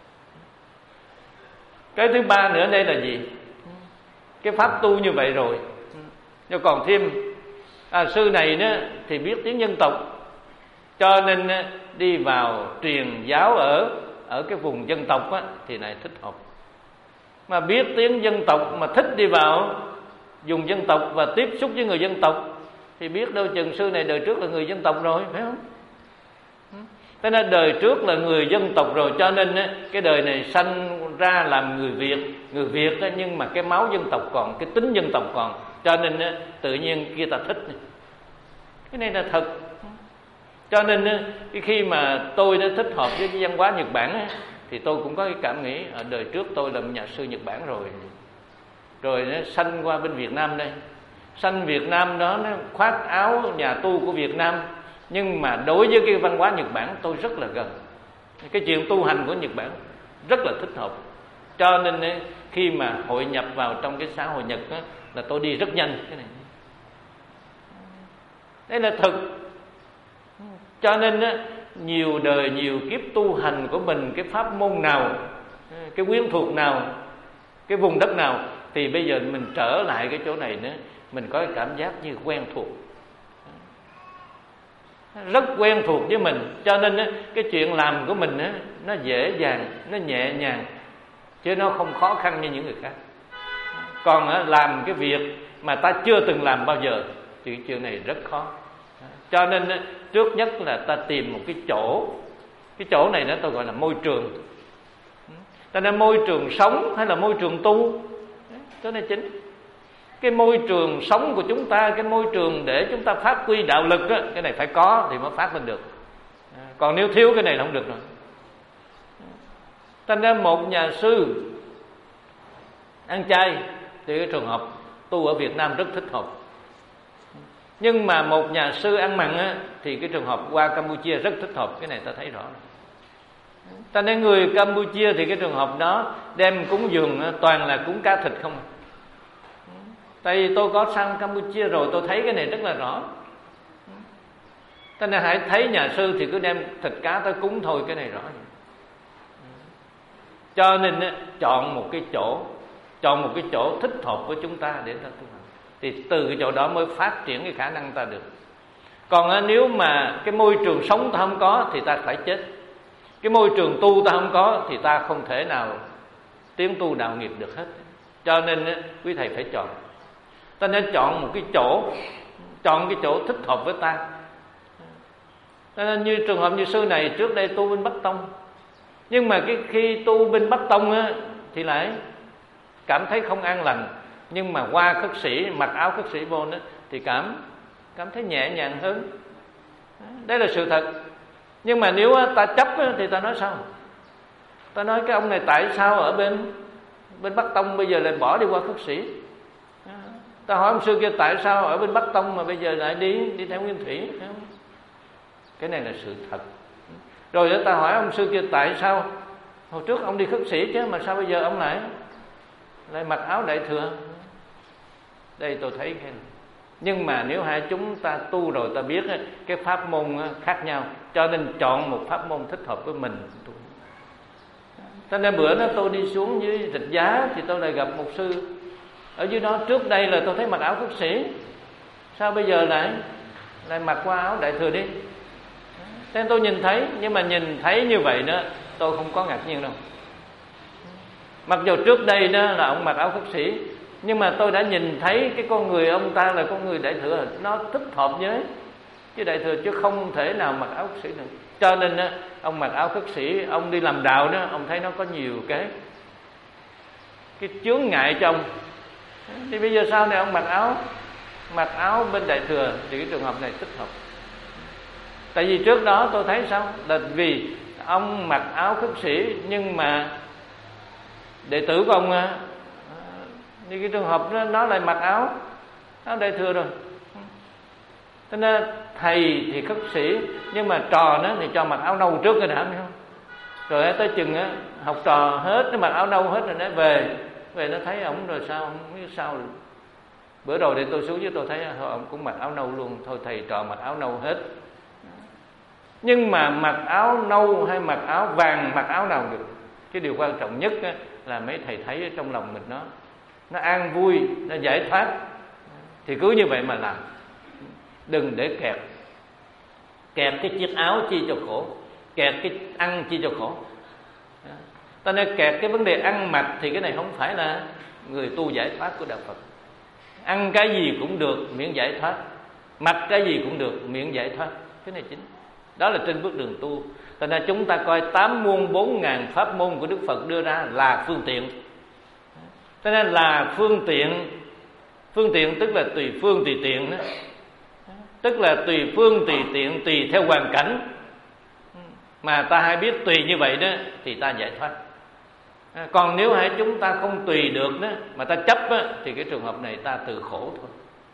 Cái thứ ba nữa đây là gì? Cái pháp tu như vậy rồi, nhưng còn thêm à, sư này đó thì biết tiếng dân tộc, cho nên đi vào truyền giáo ở ở cái vùng dân tộc á, thì này thích hợp. Mà biết tiếng dân tộc mà thích đi vào vùng dân tộc và tiếp xúc với người dân tộc thì biết đâu chừng sư này đời trước là người dân tộc rồi, phải không? Thế nên đời trước là người dân tộc rồi, cho nên cái đời này sanh ra làm người Việt. Người Việt đó, nhưng mà cái máu dân tộc còn, cái tính dân tộc còn, cho nên tự nhiên kia ta thích. Cái này là thật. Cho nên khi mà tôi đã thích hợp với cái văn hóa Nhật Bản thì tôi cũng có cái cảm nghĩ ở đời trước tôi là một nhà sư Nhật Bản rồi, rồi nó sanh qua bên Việt Nam đây. Sanh Việt Nam đó nó khoác áo nhà tu của Việt Nam, nhưng mà đối với cái văn hóa Nhật Bản tôi rất là gần. Cái chuyện tu hành của Nhật Bản rất là thích hợp. Cho nên khi mà hội nhập vào trong cái xã hội Nhật đó, là tôi đi rất nhanh. Cái này đây là thực. Cho nên đó, nhiều đời nhiều kiếp tu hành của mình, cái pháp môn nào, cái quyến thuộc nào, cái vùng đất nào, thì bây giờ mình trở lại cái chỗ này nữa, mình có cái cảm giác như quen thuộc, rất quen thuộc với mình. Cho nên cái chuyện làm của mình nó dễ dàng, nó nhẹ nhàng, chứ nó không khó khăn như những người khác. Còn làm cái việc mà ta chưa từng làm bao giờ thì chuyện này rất khó. Cho nên trước nhất là ta tìm một cái chỗ. Cái chỗ này nó tôi gọi là môi trường. Ta nên môi trường sống hay là môi trường tu, cái này chính. Cái môi trường sống của chúng ta, cái môi trường để chúng ta phát huy đạo lực á, cái này phải có thì mới phát lên được. Còn nếu thiếu cái này là không được rồi. Thành ra một nhà sư ăn chay thì cái trường hợp tu ở Việt Nam rất thích hợp. Nhưng mà một nhà sư ăn mặn á, thì cái trường hợp qua Campuchia rất thích hợp. Cái này ta thấy rõ. Ta nên người Campuchia thì cái trường hợp đó đem cúng dường toàn là cúng cá thịt không. Tại vì tôi có sang Campuchia rồi, tôi thấy cái này rất là rõ. Cho nên hãy thấy nhà sư thì cứ đem thịt cá tới cúng thôi, cái này rõ. Cho nên chọn một cái chỗ, chọn một cái chỗ thích hợp với chúng ta để ta tu hành, thì từ cái chỗ đó mới phát triển cái khả năng ta được. Còn nếu mà cái môi trường sống ta không có thì ta phải chết. Cái môi trường tu ta không có thì ta không thể nào tiến tu đạo nghiệp được hết. Cho nên quý thầy phải chọn. Ta nên chọn một cái chỗ, chọn cái chỗ thích hợp với ta. Cho nên như trường hợp như sư này trước đây tu bên Bắc Tông, nhưng mà cái khi tu bên Bắc Tông á, thì lại cảm thấy không an lành. Nhưng mà qua khất sĩ, mặc áo khất sĩ vô đó, thì cảm cảm thấy nhẹ nhàng hơn. Đây là sự thật. Nhưng mà nếu ta chấp thì ta nói sao? Ta nói cái ông này tại sao ở bên bên Bắc Tông bây giờ lại bỏ đi qua khất sĩ? Ta hỏi ông sư kia tại sao ở bên Bắc Tông mà bây giờ lại đi đi theo Nguyên Thủy? Cái này là sự thật. Rồi ta hỏi ông sư kia tại sao hồi trước ông đi khất sĩ chứ mà sao bây giờ ông lại lại mặc áo đại thừa? Đây tôi thấy cái này. Nhưng mà nếu hai chúng ta tu rồi ta biết cái pháp môn khác nhau, cho nên chọn một pháp môn thích hợp với mình. Cho nên bữa đó tôi đi xuống dưới Rạch Giá thì tôi lại gặp một sư ở dưới đó. Trước đây là tôi thấy mặc áo khất sĩ, sao bây giờ lại lại mặc qua áo đại thừa đi? Thế tôi nhìn thấy, nhưng mà nhìn thấy như vậy đó tôi không có ngạc nhiên đâu. Mặc dù trước đây đó là ông mặc áo khất sĩ, nhưng mà tôi đã nhìn thấy cái con người ông ta là con người Đại Thừa, nó thích hợp với cái Đại Thừa, chứ không thể nào mặc áo khất sĩ được. Cho nên đó, ông mặc áo khất sĩ, ông đi làm đạo đó, ông thấy nó có nhiều cái cái chướng ngại cho ông. Thì bây giờ sau này ông mặc áo mặc áo bên Đại Thừa thì cái trường hợp này thích hợp. Tại vì trước đó tôi thấy sao, là vì ông mặc áo khất sĩ, nhưng mà đệ tử của ông thì cái trường hợp đó, nó lại mặc áo áo Đại Thừa rồi. Cho nên thầy thì khất sĩ, nhưng mà trò nó thì cho mặc áo nâu trước rồi đã, phải không? Rồi tới chừng á, học trò hết, nó mặc áo nâu hết rồi, nó về về nó thấy ổng rồi sao, không biết sao rồi. Bữa đầu để tôi xuống với tôi thấy thôi ông cũng mặc áo nâu luôn, thôi thầy trò mặc áo nâu hết. Nhưng mà mặc áo nâu hay mặc áo vàng, mặc áo nào được, cái điều quan trọng nhất á, là mấy thầy thấy ở trong lòng mình nó nó an vui, nó giải thoát, thì cứ như vậy mà làm, đừng để kẹt kẹt cái chiếc áo chi cho khổ, kẹt cái ăn chi cho khổ. Ta nên kẹt cái vấn đề ăn mặc thì cái này không phải là người tu giải thoát của đạo Phật. Ăn cái gì cũng được miễn giải thoát, mặc cái gì cũng được miễn giải thoát, cái này chính. Đó là trên bước đường tu. Cho nên chúng ta coi tám môn bốn ngàn pháp môn của Đức Phật đưa ra là phương tiện. Cho nên là phương tiện. Phương tiện tức là tùy phương tùy tiện đó. Tức là tùy phương tùy tiện, tùy theo hoàn cảnh. Mà ta hay biết tùy như vậy đó thì ta giải thoát. Còn nếu hãy chúng ta không tùy được đó, mà ta chấp đó, thì cái trường hợp này ta tự khổ thôi.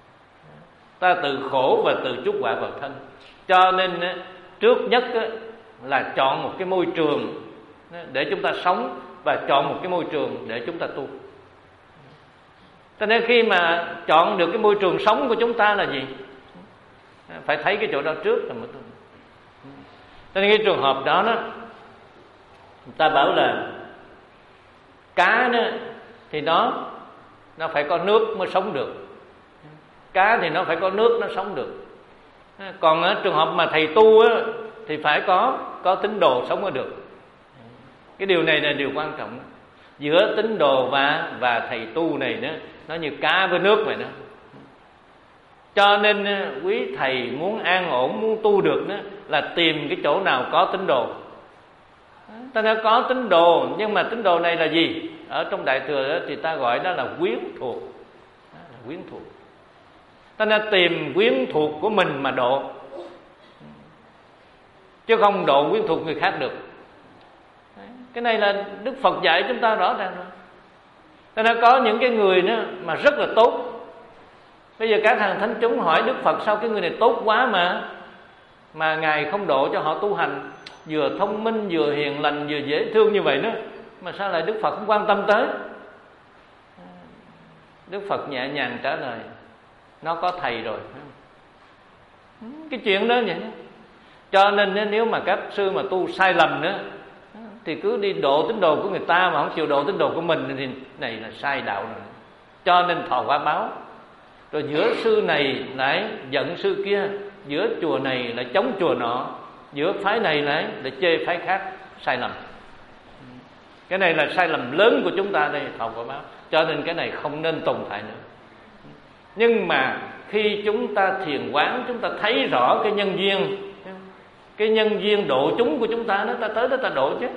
Ta tự khổ và tự chuốc họa vào thân. Cho nên trước nhất là chọn một cái môi trường để chúng ta sống, và chọn một cái môi trường để chúng ta tu. Cho nên khi mà chọn được cái môi trường sống của chúng ta là gì? Phải thấy cái chỗ đó trước rồi mới tu. Cho nên cái trường hợp đó, đó người ta bảo là cá đó, thì nó nó phải có nước mới sống được. Cá thì nó phải có nước nó sống được. Còn ở trường hợp mà thầy tu á, thì phải có có tín đồ sống mới được. Cái điều này là điều quan trọng. Giữa tín đồ và và thầy tu này đó, nó như cá với nước vậy đó. Cho nên quý thầy muốn an ổn, muốn tu được đó, là tìm cái chỗ nào có tín đồ. Ta đã có tín đồ, nhưng mà tín đồ này là gì? Ở trong Đại Thừa đó, thì ta gọi đó là quyến thuộc. Đó là quyến thuộc. Ta đã tìm quyến thuộc của mình mà độ, chứ không độ quyến thuộc người khác được. Cái này là Đức Phật dạy chúng ta rõ ràng rồi. Ta đã có những cái người đó mà rất là tốt. Bây giờ các hàng thánh chúng hỏi Đức Phật sao cái người này tốt quá mà mà Ngài không độ cho họ tu hành, vừa thông minh, vừa hiền lành, vừa dễ thương như vậy đó, mà sao lại Đức Phật không quan tâm tới? Đức Phật nhẹ nhàng trả lời, nó có thầy rồi. Cái chuyện đó vậy. Cho nên nếu mà các sư mà tu sai lầm nữa thì cứ đi độ tín đồ của người ta mà không chịu độ tín đồ của mình thì này là sai đạo rồi. Cho nên thọ quả báo. Rồi giữa sư này lại giận sư kia, giữa chùa này lại chống chùa nọ, giữa phái này lại lại chê phái khác, sai lầm. Cái này là sai lầm lớn của chúng ta đây, thọ quả báo. Cho nên cái này không nên tồn tại nữa. Nhưng mà khi chúng ta thiền quán, chúng ta thấy rõ cái nhân duyên, cái nhân duyên độ chúng của chúng ta đó, ta tới đó ta độ chứ.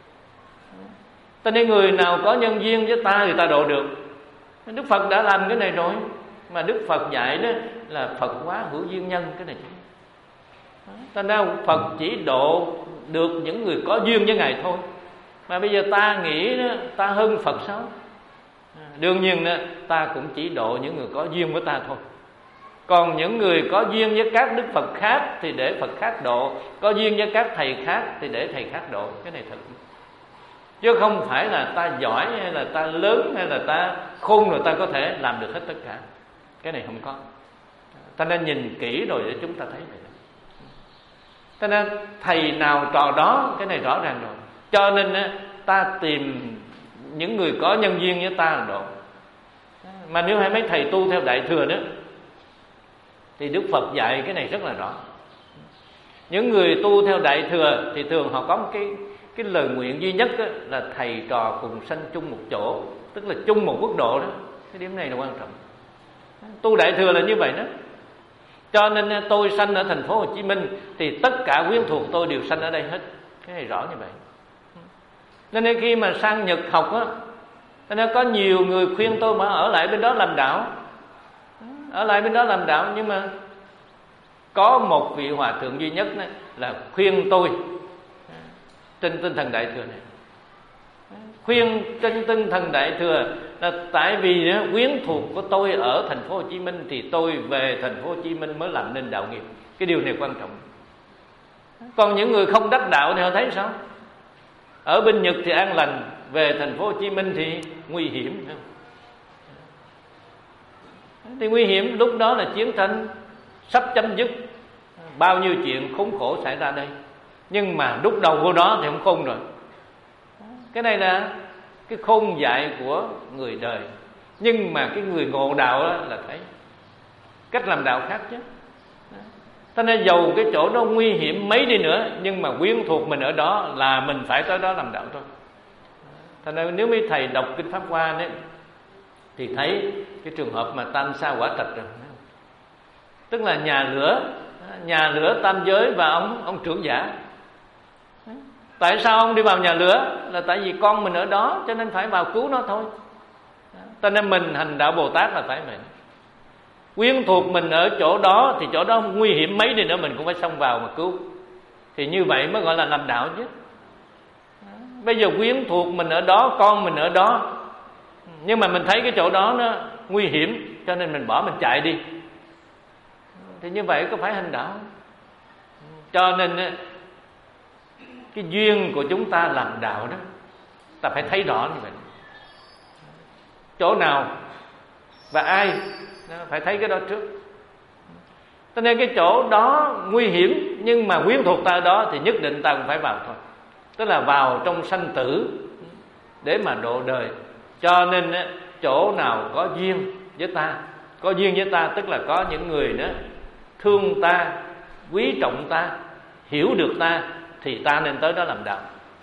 Ta nên người nào có nhân duyên với ta thì ta độ được. Đức Phật đã làm cái này rồi. Mà Đức Phật dạy đó là Phật hóa hữu duyên nhân, cái này. Ta nói Phật chỉ độ được những người có duyên với Ngài thôi. Mà bây giờ ta nghĩ đó, ta hơn Phật sao? Đương nhiên đó, ta cũng chỉ độ những người có duyên với ta thôi. Còn những người có duyên với các Đức Phật khác thì để Phật khác độ, có duyên với các thầy khác thì để thầy khác độ. Cái này thật. Chứ không phải là ta giỏi hay là ta lớn hay là ta khôn rồi ta có thể làm được hết tất cả. Cái này không có. Ta nên nhìn kỹ rồi để chúng ta thấy vậy. Ta nên thầy nào trò đó, cái này rõ ràng rồi. Cho nên ta tìm những người có nhân duyên với ta là độ. Mà nếu hay mấy thầy tu theo Đại Thừa đó thì Đức Phật dạy cái này rất là rõ. Những người tu theo Đại Thừa thì thường họ có một cái cái lời nguyện duy nhất đó, là thầy trò cùng sanh chung một chỗ, tức là chung một quốc độ đó. Cái điểm này là quan trọng. Tu Đại Thừa là như vậy đó. Cho nên tôi sanh ở thành phố Hồ Chí Minh thì tất cả quyến thuộc tôi đều sanh ở đây hết. Cái này rõ như vậy. Nên khi mà sang Nhật học á, nên có nhiều người khuyên tôi mà ở lại bên đó làm đạo, ở lại bên đó làm đạo. Nhưng mà có một vị hòa thượng duy nhất đó, là khuyên tôi trên tinh thần Đại Thừa này. Khuyên trên tinh thần Đại Thừa là tại vì đó, quyến thuộc của tôi ở thành phố Hồ Chí Minh thì tôi về thành phố Hồ Chí Minh mới làm nên đạo nghiệp. Cái điều này quan trọng. Còn những người không đắc đạo thì họ thấy sao? Ở bên Nhật thì an lành, về thành phố Hồ Chí Minh thì nguy hiểm. Thì nguy hiểm lúc đó là chiến tranh sắp chấm dứt, bao nhiêu chuyện khốn khổ xảy ra đây. Nhưng mà lúc đầu vô đó thì không khôn rồi. Cái này là cái khôn dại của người đời. Nhưng mà cái người ngộ đạo đó là thấy cách làm đạo khác chứ. Cho nên dầu cái chỗ đó nguy hiểm mấy đi nữa, nhưng mà quyến thuộc mình ở đó là mình phải tới đó làm đạo thôi. Cho nên nếu mấy thầy đọc Kinh Pháp Hoa đấy, thì thấy cái trường hợp mà tam sa quả trạch rồi. Tức là nhà lửa, nhà lửa tam giới và ông ông trưởng giả. Tại sao ông đi vào nhà lửa? Là tại vì con mình ở đó, cho nên phải vào cứu nó thôi. Cho nên mình hành đạo Bồ Tát là phải vậy. Quyến thuộc mình ở chỗ đó thì chỗ đó nguy hiểm mấy đi nữa mình cũng phải xông vào mà cứu. Thì như vậy mới gọi là làm đạo chứ. Bây giờ quyến thuộc mình ở đó, con mình ở đó, nhưng mà mình thấy cái chỗ đó nó nguy hiểm, cho nên mình bỏ mình chạy đi. Thì như vậy có phải hành đạo? Cho nên cái duyên của chúng ta làm đạo đó, ta phải thấy rõ như vậy. Chỗ nào và ai phải thấy cái đó trước. Cho nên cái chỗ đó nguy hiểm, nhưng mà quyến thuộc ta ở đó thì nhất định ta cũng phải vào thôi. Tức là vào trong sanh tử để mà độ đời. Cho nên chỗ nào có duyên với ta, có duyên với ta tức là có những người đó thương ta, quý trọng ta, hiểu được ta, thì ta nên tới đó làm đạo.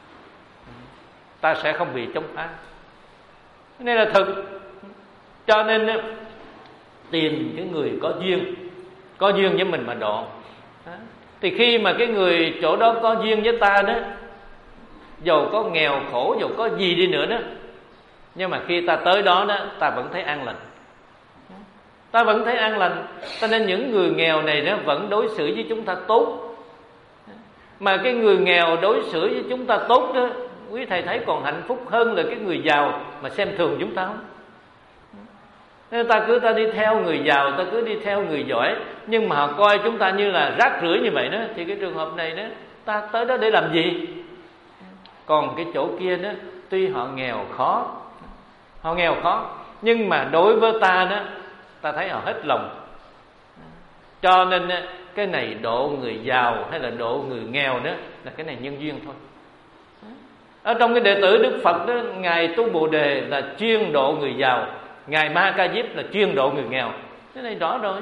Ta sẽ không bị chống phá. Cái này là thực. Cho nên tìm cái người có duyên, có duyên với mình mà độ. Thì khi mà cái người chỗ đó có duyên với ta đó, dầu có nghèo khổ, dầu có gì đi nữa đó, nhưng mà khi ta tới đó đó, ta vẫn thấy an lành. Ta vẫn thấy an lành. Cho nên những người nghèo này đó vẫn đối xử với chúng ta tốt. Mà cái người nghèo đối xử với chúng ta tốt đó, quý thầy thấy còn hạnh phúc hơn là cái người giàu mà xem thường chúng ta không? Nên ta cứ ta đi theo người giàu, ta cứ đi theo người giỏi, nhưng mà họ coi chúng ta như là rác rưởi như vậy đó, thì cái trường hợp này đó, ta tới đó để làm gì? Còn cái chỗ kia đó, tuy họ nghèo khó, họ nghèo khó, nhưng mà đối với ta đó, ta thấy họ hết lòng. Cho nên cái này độ người giàu hay là độ người nghèo đó là cái này nhân duyên thôi. Ở trong cái đệ tử Đức Phật đó, ngài Tu Bồ Đề là chuyên độ người giàu, ngài Ma Ca Diếp là chuyên độ người nghèo. Cái này rõ rồi.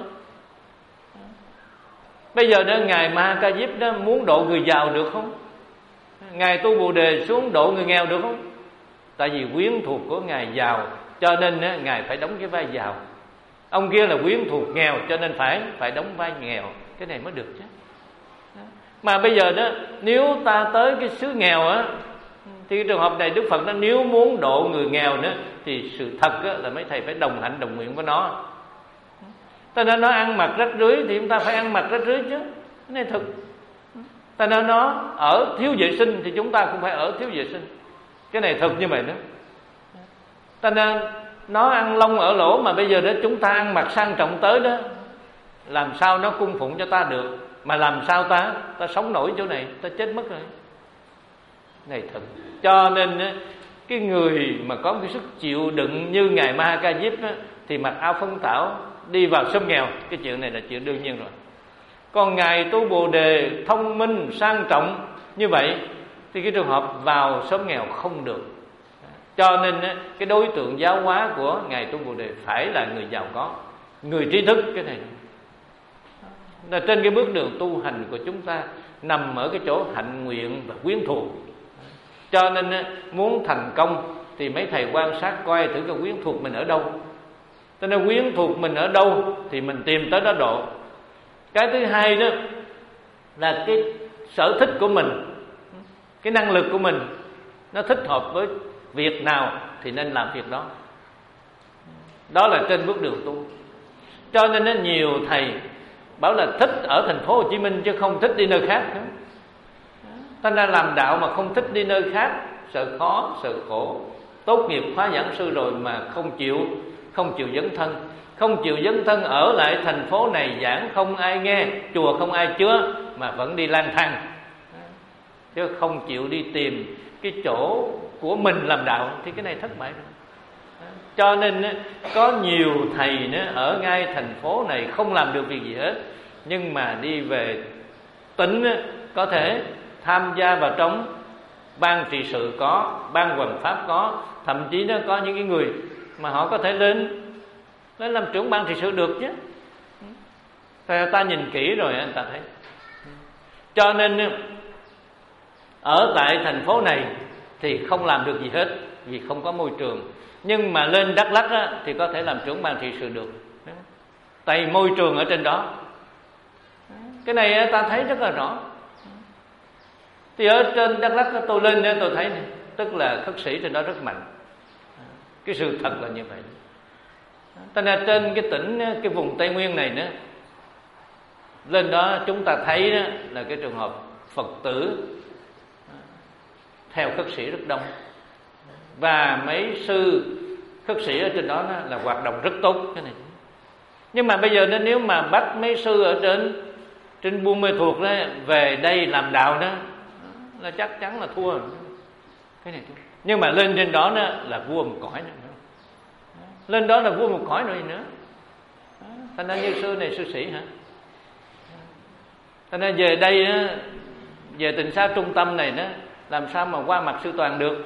Bây giờ đó ngài Ma Ca Diếp đó muốn độ người giàu được không? Ngài Tu Bồ Đề xuống độ người nghèo được không? Tại vì quyến thuộc của ngài giàu, cho nên đó, ngài phải đóng cái vai giàu. Ông kia là quyến thuộc nghèo, cho nên phải phải đóng vai nghèo. Cái này mới được chứ. Mà bây giờ đó, nếu ta tới cái xứ nghèo á, thì cái trường hợp này Đức Phật nó nếu muốn độ người nghèo nữa, thì sự thật á, là mấy thầy phải đồng hạnh đồng nguyện với nó. Ta nên nó ăn mặc rách rưới thì chúng ta phải ăn mặc rách rưới chứ. Cái này thực. Ta nên nó ở thiếu vệ sinh thì chúng ta cũng phải ở thiếu vệ sinh. Cái này thực như vậy đó. Ta nên nó ăn lông ở lỗ, mà bây giờ đó chúng ta ăn mặc sang trọng tới đó, làm sao nó cung phụng cho ta được? Mà làm sao ta ta sống nổi chỗ này, ta chết mất rồi. Này thật. Cho nên cái người mà có cái sức chịu đựng như ngài Ma Ca Diếp á, thì mặc áo phấn tảo đi vào xóm nghèo, cái chuyện này là chuyện đương nhiên rồi. Còn ngài Tu Bồ Đề thông minh sang trọng như vậy thì cái trường hợp vào xóm nghèo không được. Cho nên cái đối tượng giáo hóa của ngài Tu Bồ Đề phải là người giàu có, người trí thức. Cái này là trên cái bước đường tu hành của chúng ta, nằm ở cái chỗ hạnh nguyện và quyến thuộc. Cho nên muốn thành công thì mấy thầy quan sát coi thử cái quyến thuộc mình ở đâu. Cho nên quyến thuộc mình ở đâu thì mình tìm tới đó độ. Cái thứ hai đó là cái sở thích của mình, cái năng lực của mình nó thích hợp với việc nào thì nên làm việc đó. Đó là trên bước đường tu. Cho nên nó nhiều thầy bảo là thích ở thành phố Hồ Chí Minh chứ không thích đi nơi khác nữa. Thành ra làm đạo mà không thích đi nơi khác, sợ khó, sợ khổ. Tốt nghiệp khóa giảng sư rồi mà không chịu, không chịu dấn thân, không chịu dấn thân ở lại thành phố này giảng không ai nghe, chùa không ai chứa mà vẫn đi lang thang, chứ không chịu đi tìm cái chỗ của mình làm đạo thì cái này thất bại rồi. Cho nên có nhiều thầy ở ngay thành phố này không làm được việc gì hết, nhưng mà đi về tỉnh có thể tham gia vào trong ban trị sự có, ban hoằng pháp có, thậm chí nó có những cái người mà họ có thể lên lên làm trưởng ban trị sự được chứ. Thì ta nhìn kỹ rồi anh ta thấy. Cho nên ở tại thành phố này thì không làm được gì hết vì không có môi trường. Nhưng mà lên Đắk Lắk á, thì có thể làm trưởng ban trị sự được, tại môi trường ở trên đó. Cái này ta thấy rất là rõ. Thì ở trên Đắk Lắk tôi lên tôi thấy này, tức là khất sĩ trên đó rất mạnh. Cái sự thật là như vậy. Cho nên trên cái tỉnh, cái vùng Tây Nguyên này nữa, lên đó chúng ta thấy đó là cái trường hợp Phật tử theo khất sĩ rất đông. Và mấy sư khất sĩ ở trên đó là hoạt động rất tốt cái này. Nhưng mà bây giờ nếu mà bắt mấy sư ở trên trên Buôn Mê Thuột đó về đây làm đạo đó là chắc chắn là thua cái này. Nhưng mà lên trên đó, đó là vua một cõi nữa. Lên đó là vua một cõi rồi nữa. Thành ra như sư này sư sĩ hả? Thành ra về đây đó, về Tịnh Xá trung tâm này đó, làm sao mà qua mặt sư Toàn được?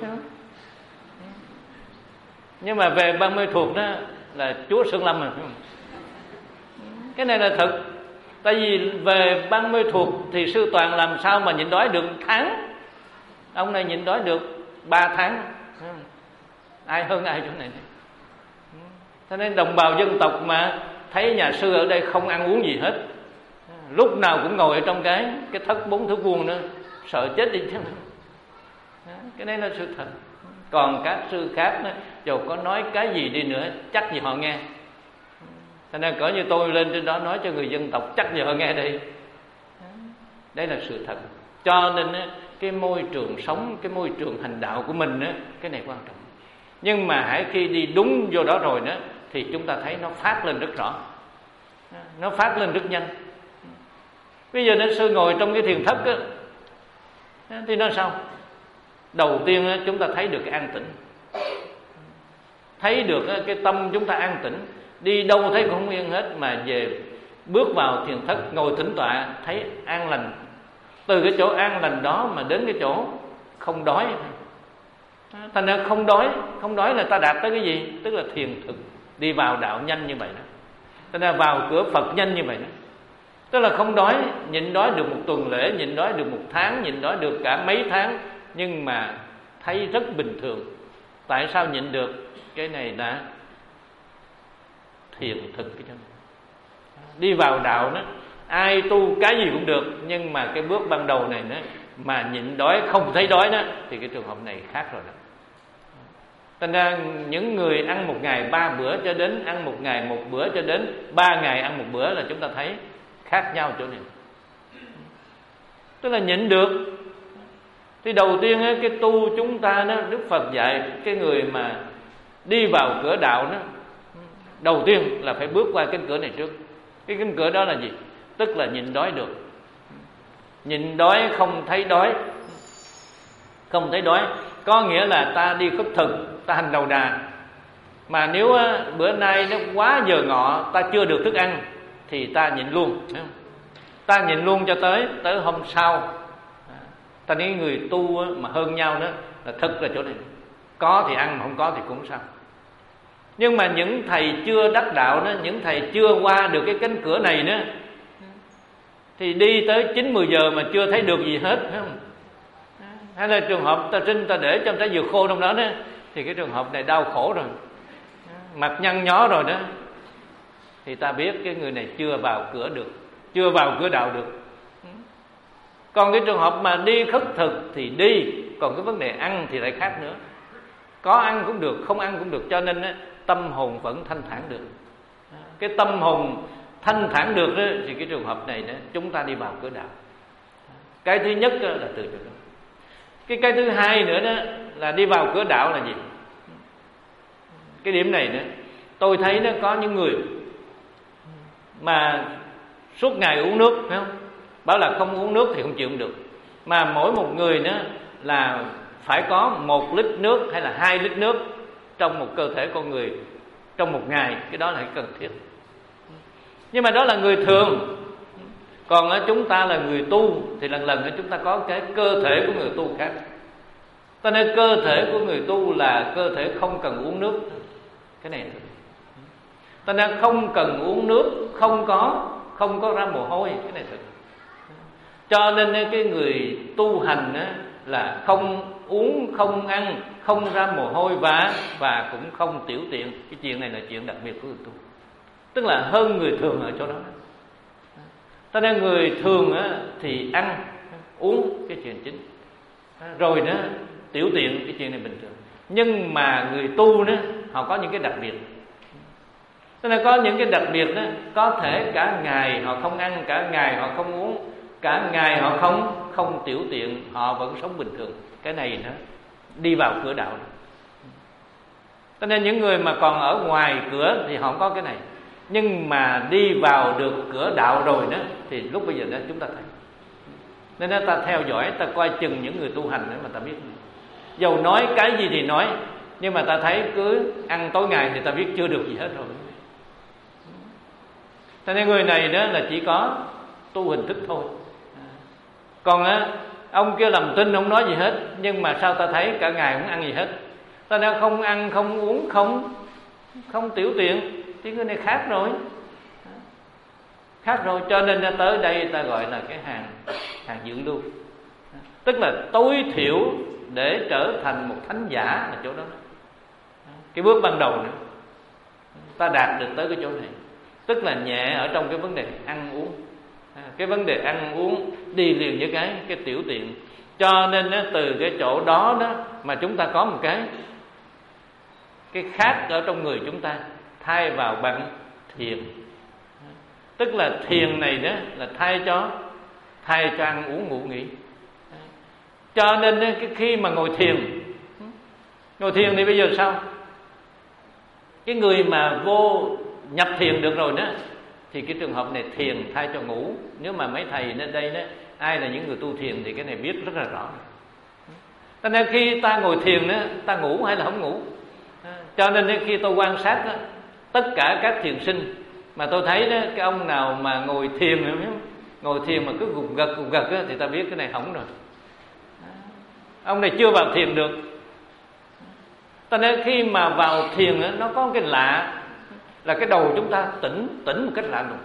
Nhưng mà về Ban Mê Thuột đó là Chúa Sơn Lâm rồi. Cái này là thật. Tại vì về Ban Mê Thuột thì sư Toàn làm sao mà nhịn đói được tháng. Ông này nhịn đói được ba tháng. Ai hơn ai chỗ này. Cho nên đồng bào dân tộc mà thấy nhà sư ở đây không ăn uống gì hết, lúc nào cũng ngồi ở trong cái cái thất bốn thước vuông nữa, sợ chết đi chứ. Cái này là sự thật. Còn các sư khác đó, dù có nói cái gì đi nữa chắc gì họ nghe. Cho nên cỡ như tôi lên trên đó nói cho người dân tộc chắc gì họ nghe đây. Đây là sự thật. Cho nên cái môi trường sống, cái môi trường hành đạo của mình đó, cái này quan trọng. Nhưng mà hãy khi đi đúng vô đó rồi đó thì chúng ta thấy nó phát lên rất rõ, nó phát lên rất nhanh. Bây giờ nên sư ngồi trong cái thiền thất đó, thì nó sao? Đầu tiên chúng ta thấy được cái an tĩnh, thấy được cái tâm chúng ta an tĩnh, đi đâu thấy cũng không yên hết, mà về bước vào thiền thất ngồi tĩnh tọa thấy an lành. Từ cái chỗ an lành đó mà đến cái chỗ không đói. Thành ra không đói, không đói là ta đạt tới cái gì? Tức là thiền thực, đi vào đạo nhanh như vậy đó. Thành ra vào cửa Phật nhanh như vậy đó. Tức là không đói, nhịn đói được một tuần lễ, nhịn đói được một tháng, nhịn đói được cả mấy tháng, nhưng mà thấy rất bình thường. Tại sao nhịn được? Cái này là thiền thực cái này. Đi vào đạo đó, ai tu cái gì cũng được, nhưng mà cái bước ban đầu này nữa mà nhịn đói không thấy đói đó thì cái trường hợp này khác rồi đó. Thành ra những người ăn một ngày ba bữa cho đến ăn một ngày một bữa cho đến ba ngày ăn một bữa là chúng ta thấy khác nhau chỗ này. Tức là nhịn được. Thì đầu tiên cái tu chúng ta đó, Đức Phật dạy cái người mà đi vào cửa đạo đó, đầu tiên là phải bước qua cánh cửa này trước. Cái cánh cửa đó là gì? Tức là nhịn đói được. Nhịn đói không thấy đói. Không thấy đói có nghĩa là ta đi khất thực, ta hành đầu đà. Mà nếu bữa nay nó quá giờ ngọ, ta chưa được thức ăn thì ta nhịn luôn. Ta nhịn luôn cho tới tới hôm sau. Ta nghĩ người tu mà hơn nhau đó là thực là chỗ này. Có thì ăn, mà không có thì cũng sao. Nhưng mà những thầy chưa đắc đạo đó, những thầy chưa qua được cái cánh cửa này nữa, thì đi tới chín mười giờ mà chưa thấy được gì hết, phải không? Hay là trường hợp ta sinh ta để trong trái dừa khô trong đó đó, thì cái trường hợp này đau khổ rồi, mặt nhăn nhó rồi đó, thì ta biết cái người này chưa vào cửa được, chưa vào cửa đạo được. Còn cái trường hợp mà đi khất thực thì đi, còn cái vấn đề ăn thì lại khác nữa. Có ăn cũng được, không ăn cũng được, cho nên á, tâm hồn vẫn thanh thản được. Cái tâm hồn thanh thản được đó, thì cái trường hợp này đó, chúng ta đi vào cửa đạo. Cái thứ nhất đó là từ chỗ đó. Cái cái thứ hai nữa đó là đi vào cửa đạo là gì? Cái điểm này nữa, tôi thấy nó có những người mà suốt ngày uống nước, phải không? Bảo là không uống nước thì không chịu được. Mà mỗi một người nữa là phải có một lít nước hay là hai lít nước trong một cơ thể con người trong một ngày, cái đó là cần thiết. Nhưng mà đó là người thường. Còn ở chúng ta là người tu thì lần lần chúng ta có cái cơ thể của người tu khác. Cho nên cơ thể của người tu là cơ thể không cần uống nước. Cái này cho nên không cần uống nước, không có không có ra mồ hôi, cái này thật. Cho nên cái người tu hành á, là không uống, không ăn, không ra mồ hôi và và cũng không tiểu tiện. Cái chuyện này là chuyện đặc biệt của người tu, tức là hơn người thường ở chỗ đó. Cho nên người thường á, thì ăn uống cái chuyện chính, rồi đó tiểu tiện cái chuyện này bình thường. Nhưng mà người tu đó, họ có những cái đặc biệt. Cho nên có những cái đặc biệt đó, có thể cả ngày họ không ăn, cả ngày họ không uống, cả ngày họ không không tiểu tiện, họ vẫn sống bình thường. Cái này nó đi vào cửa đạo đó. Cho nên những người mà còn ở ngoài cửa thì họ không có cái này, nhưng mà đi vào được cửa đạo rồi đó thì lúc bây giờ đó chúng ta thấy. Nên đó, ta theo dõi, ta coi chừng những người tu hành nữa mà ta biết. Dầu nói cái gì thì nói, nhưng mà ta thấy cứ ăn tối ngày thì ta biết chưa được gì hết rồi. Cho nên người này đó là chỉ có tu hình thức thôi. Còn á, ông kia làm tin không nói gì hết, nhưng mà sao ta thấy cả ngày không ăn gì hết. Ta đã không ăn, không uống, không không tiểu tiện, thì người này khác rồi. Khác rồi, cho nên tới đây ta gọi là cái hàng hàng dự lưu. Tức là tối thiểu để trở thành một thánh giả là chỗ đó. Cái bước ban đầu nữa, ta đạt được tới cái chỗ này. Tức là nhẹ ở trong cái vấn đề ăn uống. Cái vấn đề ăn uống đi liền với cái cái tiểu tiện. Cho nên từ cái chỗ đó đó mà chúng ta có một cái cái khác ở trong người chúng ta, thay vào bằng thiền. Tức là thiền này đó là thay cho thay cho ăn uống ngủ nghỉ. Cho nên cái khi mà ngồi thiền, ngồi thiền thì bây giờ sao? Cái người mà vô nhập thiền được rồi đó, thì cái trường hợp này thiền thay cho ngủ. Nếu mà mấy thầy đến đây đó, ai là những người tu thiền thì cái này biết rất là rõ. Cho nên khi ta ngồi thiền đó, ta ngủ hay là không ngủ. Cho nên khi tôi quan sát đó, tất cả các thiền sinh mà tôi thấy đó, cái ông nào mà ngồi thiền, ngồi thiền mà cứ gục gật gục gật đó, thì ta biết cái này hỏng rồi. Ông này chưa vào thiền được. Cho nên khi mà vào thiền đó, nó có cái lạ là cái đầu chúng ta tỉnh tỉnh một cách lạ lùng.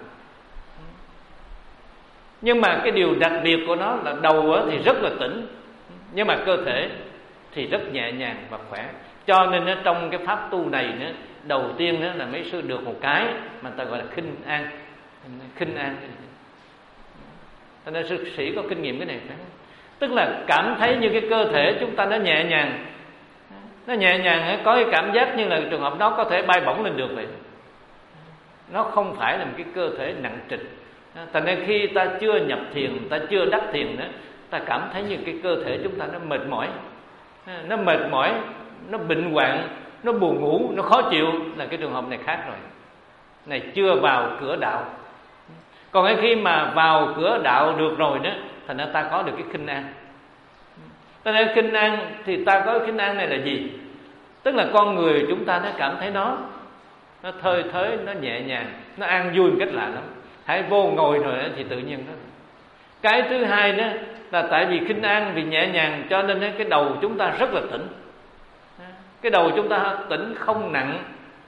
Nhưng mà cái điều đặc biệt của nó là đầu thì rất là tỉnh, nhưng mà cơ thể thì rất nhẹ nhàng và khỏe. Cho nên trong cái pháp tu này nữa, đầu tiên là mấy sư được một cái mà ta gọi là khinh an. Khinh an. Cho nên sư sĩ có kinh nghiệm cái này phải không? Tức là cảm thấy như cái cơ thể chúng ta nó nhẹ nhàng, nó nhẹ nhàng, có cái cảm giác như là trường hợp đó có thể bay bổng lên được vậy. Nó không phải là một cái cơ thể nặng trịch. Thành nên khi ta chưa nhập thiền, ta chưa đắc thiền nữa, ta cảm thấy như cái cơ thể chúng ta nó mệt mỏi, nó mệt mỏi, nó bệnh hoạn, nó buồn ngủ, nó khó chịu, là cái trường hợp này khác rồi. Này chưa vào cửa đạo. Còn khi mà vào cửa đạo được rồi đó, thành ra ta có được cái khinh an. Cho nên khinh an thì ta có cái khinh an này là gì? Tức là con người chúng ta nó cảm thấy nó nó thơi thới, nó nhẹ nhàng, nó an vui một cách lạ lắm. Hãy vô ngồi rồi đó, thì tự nhiên đó. Cái thứ hai đó là tại vì khinh an, vì nhẹ nhàng, cho nên cái đầu chúng ta rất là tỉnh. Cái đầu chúng ta tỉnh, không nặng,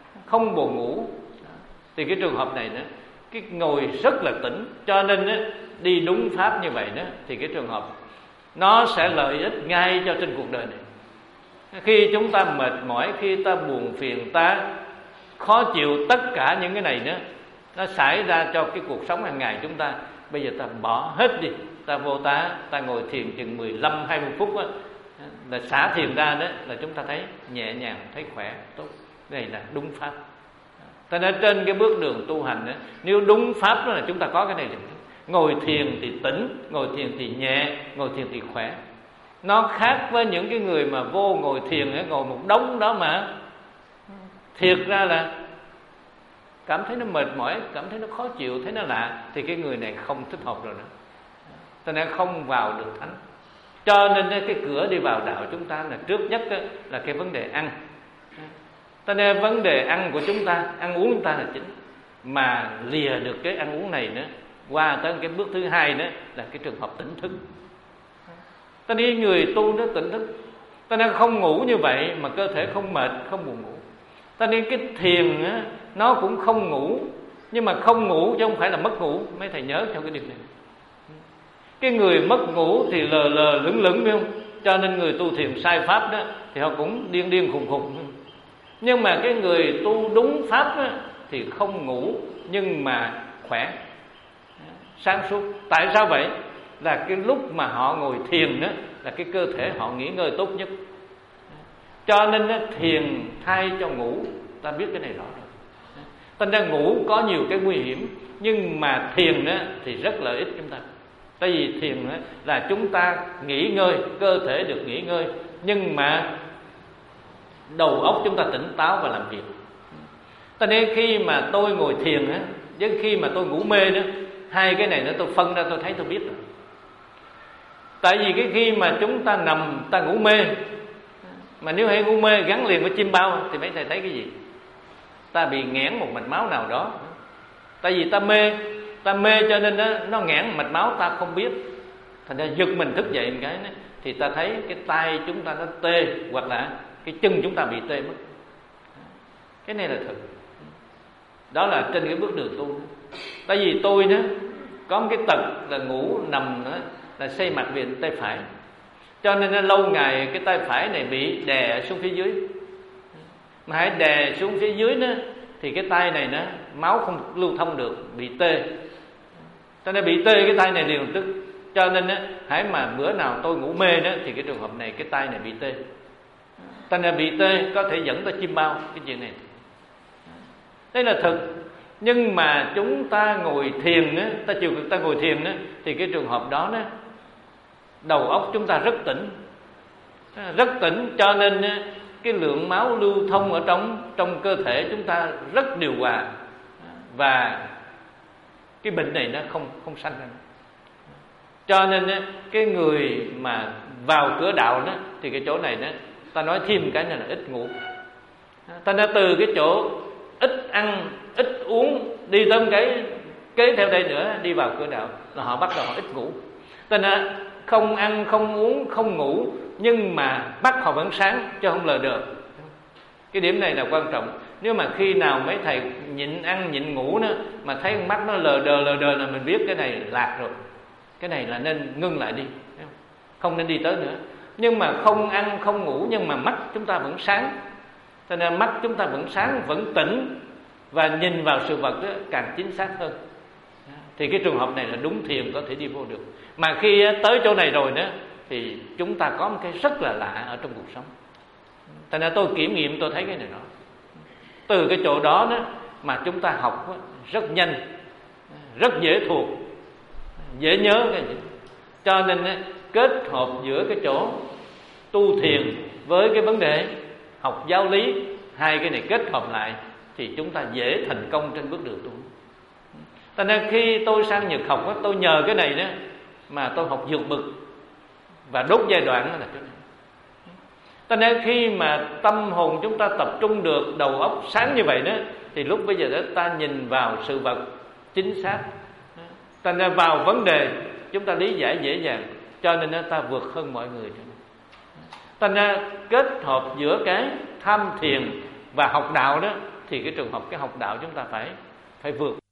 không buồn ngủ. Thì cái trường hợp này nữa, cái ngồi rất là tỉnh. Cho nên đi đúng pháp như vậy đó, thì cái trường hợp nó sẽ lợi ích ngay cho trên cuộc đời này. Khi chúng ta mệt mỏi, khi ta buồn phiền, ta khó chịu, tất cả những cái này nữa nó xảy ra cho cái cuộc sống hàng ngày chúng ta. Bây giờ ta bỏ hết đi, ta vô tá, ta ngồi thiền chừng mười lăm hai mươi phút đó, là xả thiền ra đó, là chúng ta thấy nhẹ nhàng, thấy khỏe, tốt. Đây là đúng pháp. Ta nói trên cái bước đường tu hành đó, nếu đúng pháp đó là chúng ta có cái này được. Ngồi thiền thì tỉnh, ngồi thiền thì nhẹ, ngồi thiền thì khỏe. Nó khác với những cái người mà vô ngồi thiền, ngồi một đống đó mà thiệt ra là cảm thấy nó mệt mỏi, cảm thấy nó khó chịu, thấy nó lạ, thì cái người này không thích hợp rồi đó. Cho nên không vào được thánh. Cho nên cái cửa đi vào đạo chúng ta là trước nhất là cái vấn đề ăn. Cho nên vấn đề ăn của chúng ta, ăn uống chúng ta là chính. Mà lìa được cái ăn uống này nữa, qua tới cái bước thứ hai nữa là cái trường hợp tỉnh thức. Cho nên người tu nó tỉnh thức, cho nên không ngủ như vậy mà cơ thể không mệt, không buồn ngủ. Cho nên cái thiền á, nó cũng không ngủ, nhưng mà không ngủ chứ không phải là mất ngủ. Mấy thầy nhớ trong cái điều này, cái người mất ngủ thì lờ lờ lững lững, biết không? Cho nên người tu thiền sai pháp đó thì họ cũng điên điên khùng khùng. Nhưng mà cái người tu đúng pháp đó, thì không ngủ nhưng mà khỏe, sáng suốt. Tại sao vậy? Là cái lúc mà họ ngồi thiền đó là cái cơ thể họ nghỉ ngơi tốt nhất. Cho nên đó, thiền thay cho ngủ, ta biết cái này rõ rồi. Thành ra ngủ có nhiều cái nguy hiểm, nhưng mà thiền đó thì rất lợi ích chúng ta. Tại vì thiền đó là chúng ta nghỉ ngơi, cơ thể được nghỉ ngơi, nhưng mà đầu óc chúng ta tỉnh táo và làm việc. Cho nên khi mà tôi ngồi thiền á, với khi mà tôi ngủ mê đó, hai cái này nữa tôi phân ra tôi thấy tôi biết rồi. Tại vì cái khi mà chúng ta nằm, ta ngủ mê, mà nếu hay ngủ mê gắn liền với chim bao thì mấy thầy thấy cái gì? Ta bị nghẽn một mạch máu nào đó. Tại vì ta mê, ta mê cho nên nó, nó nghẽn mạch máu ta không biết. Thành ra giật mình thức dậy một cái đó, thì ta thấy cái tay chúng ta nó tê, hoặc là cái chân chúng ta bị tê mất. Cái này là thật. Đó là trên cái bước đường tu. Tại vì tôi đó có một cái tật là ngủ nằm đó, là xây mặt về tay phải, cho nên nó lâu ngày cái tay phải này bị đè xuống phía dưới. Mà hãy đè xuống phía dưới đó, thì cái tay này nó máu không lưu thông được, bị tê. Cho nên bị tê cái tay này liền tức. Cho nên á, hãy mà bữa nào tôi ngủ mê đó, thì cái trường hợp này cái tay này bị tê. Cho nên bị tê có thể dẫn tới chim bao. Cái chuyện này đây là thực. Nhưng mà chúng ta ngồi thiền á, ta chịu ta ngồi thiền á, thì cái trường hợp đó đó, đầu óc chúng ta rất tỉnh, rất tỉnh. Cho nên cái lượng máu lưu thông ở trong trong cơ thể chúng ta rất điều hòa, và cái bệnh này nó không không sanh ra. Cho nên cái người mà vào cửa đạo đó, thì cái chỗ này đó, ta nói thêm cái này là ít ngủ. Ta nói từ cái chỗ ít ăn, ít uống, đi tới cái kế theo đây nữa, đi vào cửa đạo là họ bắt đầu họ ít ngủ. Ta nói không ăn, không uống, không ngủ, nhưng mà bắt họ vẫn sáng chứ không lờ đờ. Cái điểm này là quan trọng. Nếu mà khi nào mấy thầy nhịn ăn nhịn ngủ đó, mà thấy mắt nó lờ đờ lờ đờ là mình biết cái này lạc rồi. Cái này là nên ngưng lại đi, không nên đi tới nữa. Nhưng mà không ăn không ngủ, nhưng mà mắt chúng ta vẫn sáng. Cho nên mắt chúng ta vẫn sáng, vẫn tỉnh, và nhìn vào sự vật đó càng chính xác hơn. Thì cái trường hợp này là đúng thiền có thể đi vô được. Mà khi tới chỗ này rồi đó, thì chúng ta có một cái rất là lạ ở trong cuộc sống. Thành ra tôi kiểm nghiệm tôi thấy cái này đó. Từ cái chỗ đó đó mà chúng ta học rất nhanh, rất dễ thuộc, dễ nhớ cái gì. Cho nên kết hợp giữa cái chỗ tu thiền với cái vấn đề học giáo lý, hai cái này kết hợp lại thì chúng ta dễ thành công trên bước đường tu. Cho nên khi tôi sang Nhật học, tôi nhờ cái này đó mà tôi học vượt bậc và đốt giai đoạn là chỗ này. Cho nên khi mà tâm hồn chúng ta tập trung được, đầu óc sáng như vậy đó, thì lúc bây giờ đó ta nhìn vào sự vật chính xác. Cho nên vào vấn đề chúng ta lý giải dễ dàng, cho nên ta vượt hơn mọi người. Cho nên kết hợp giữa cái tham thiền và học đạo đó, thì cái trường hợp cái học đạo chúng ta phải phải vượt.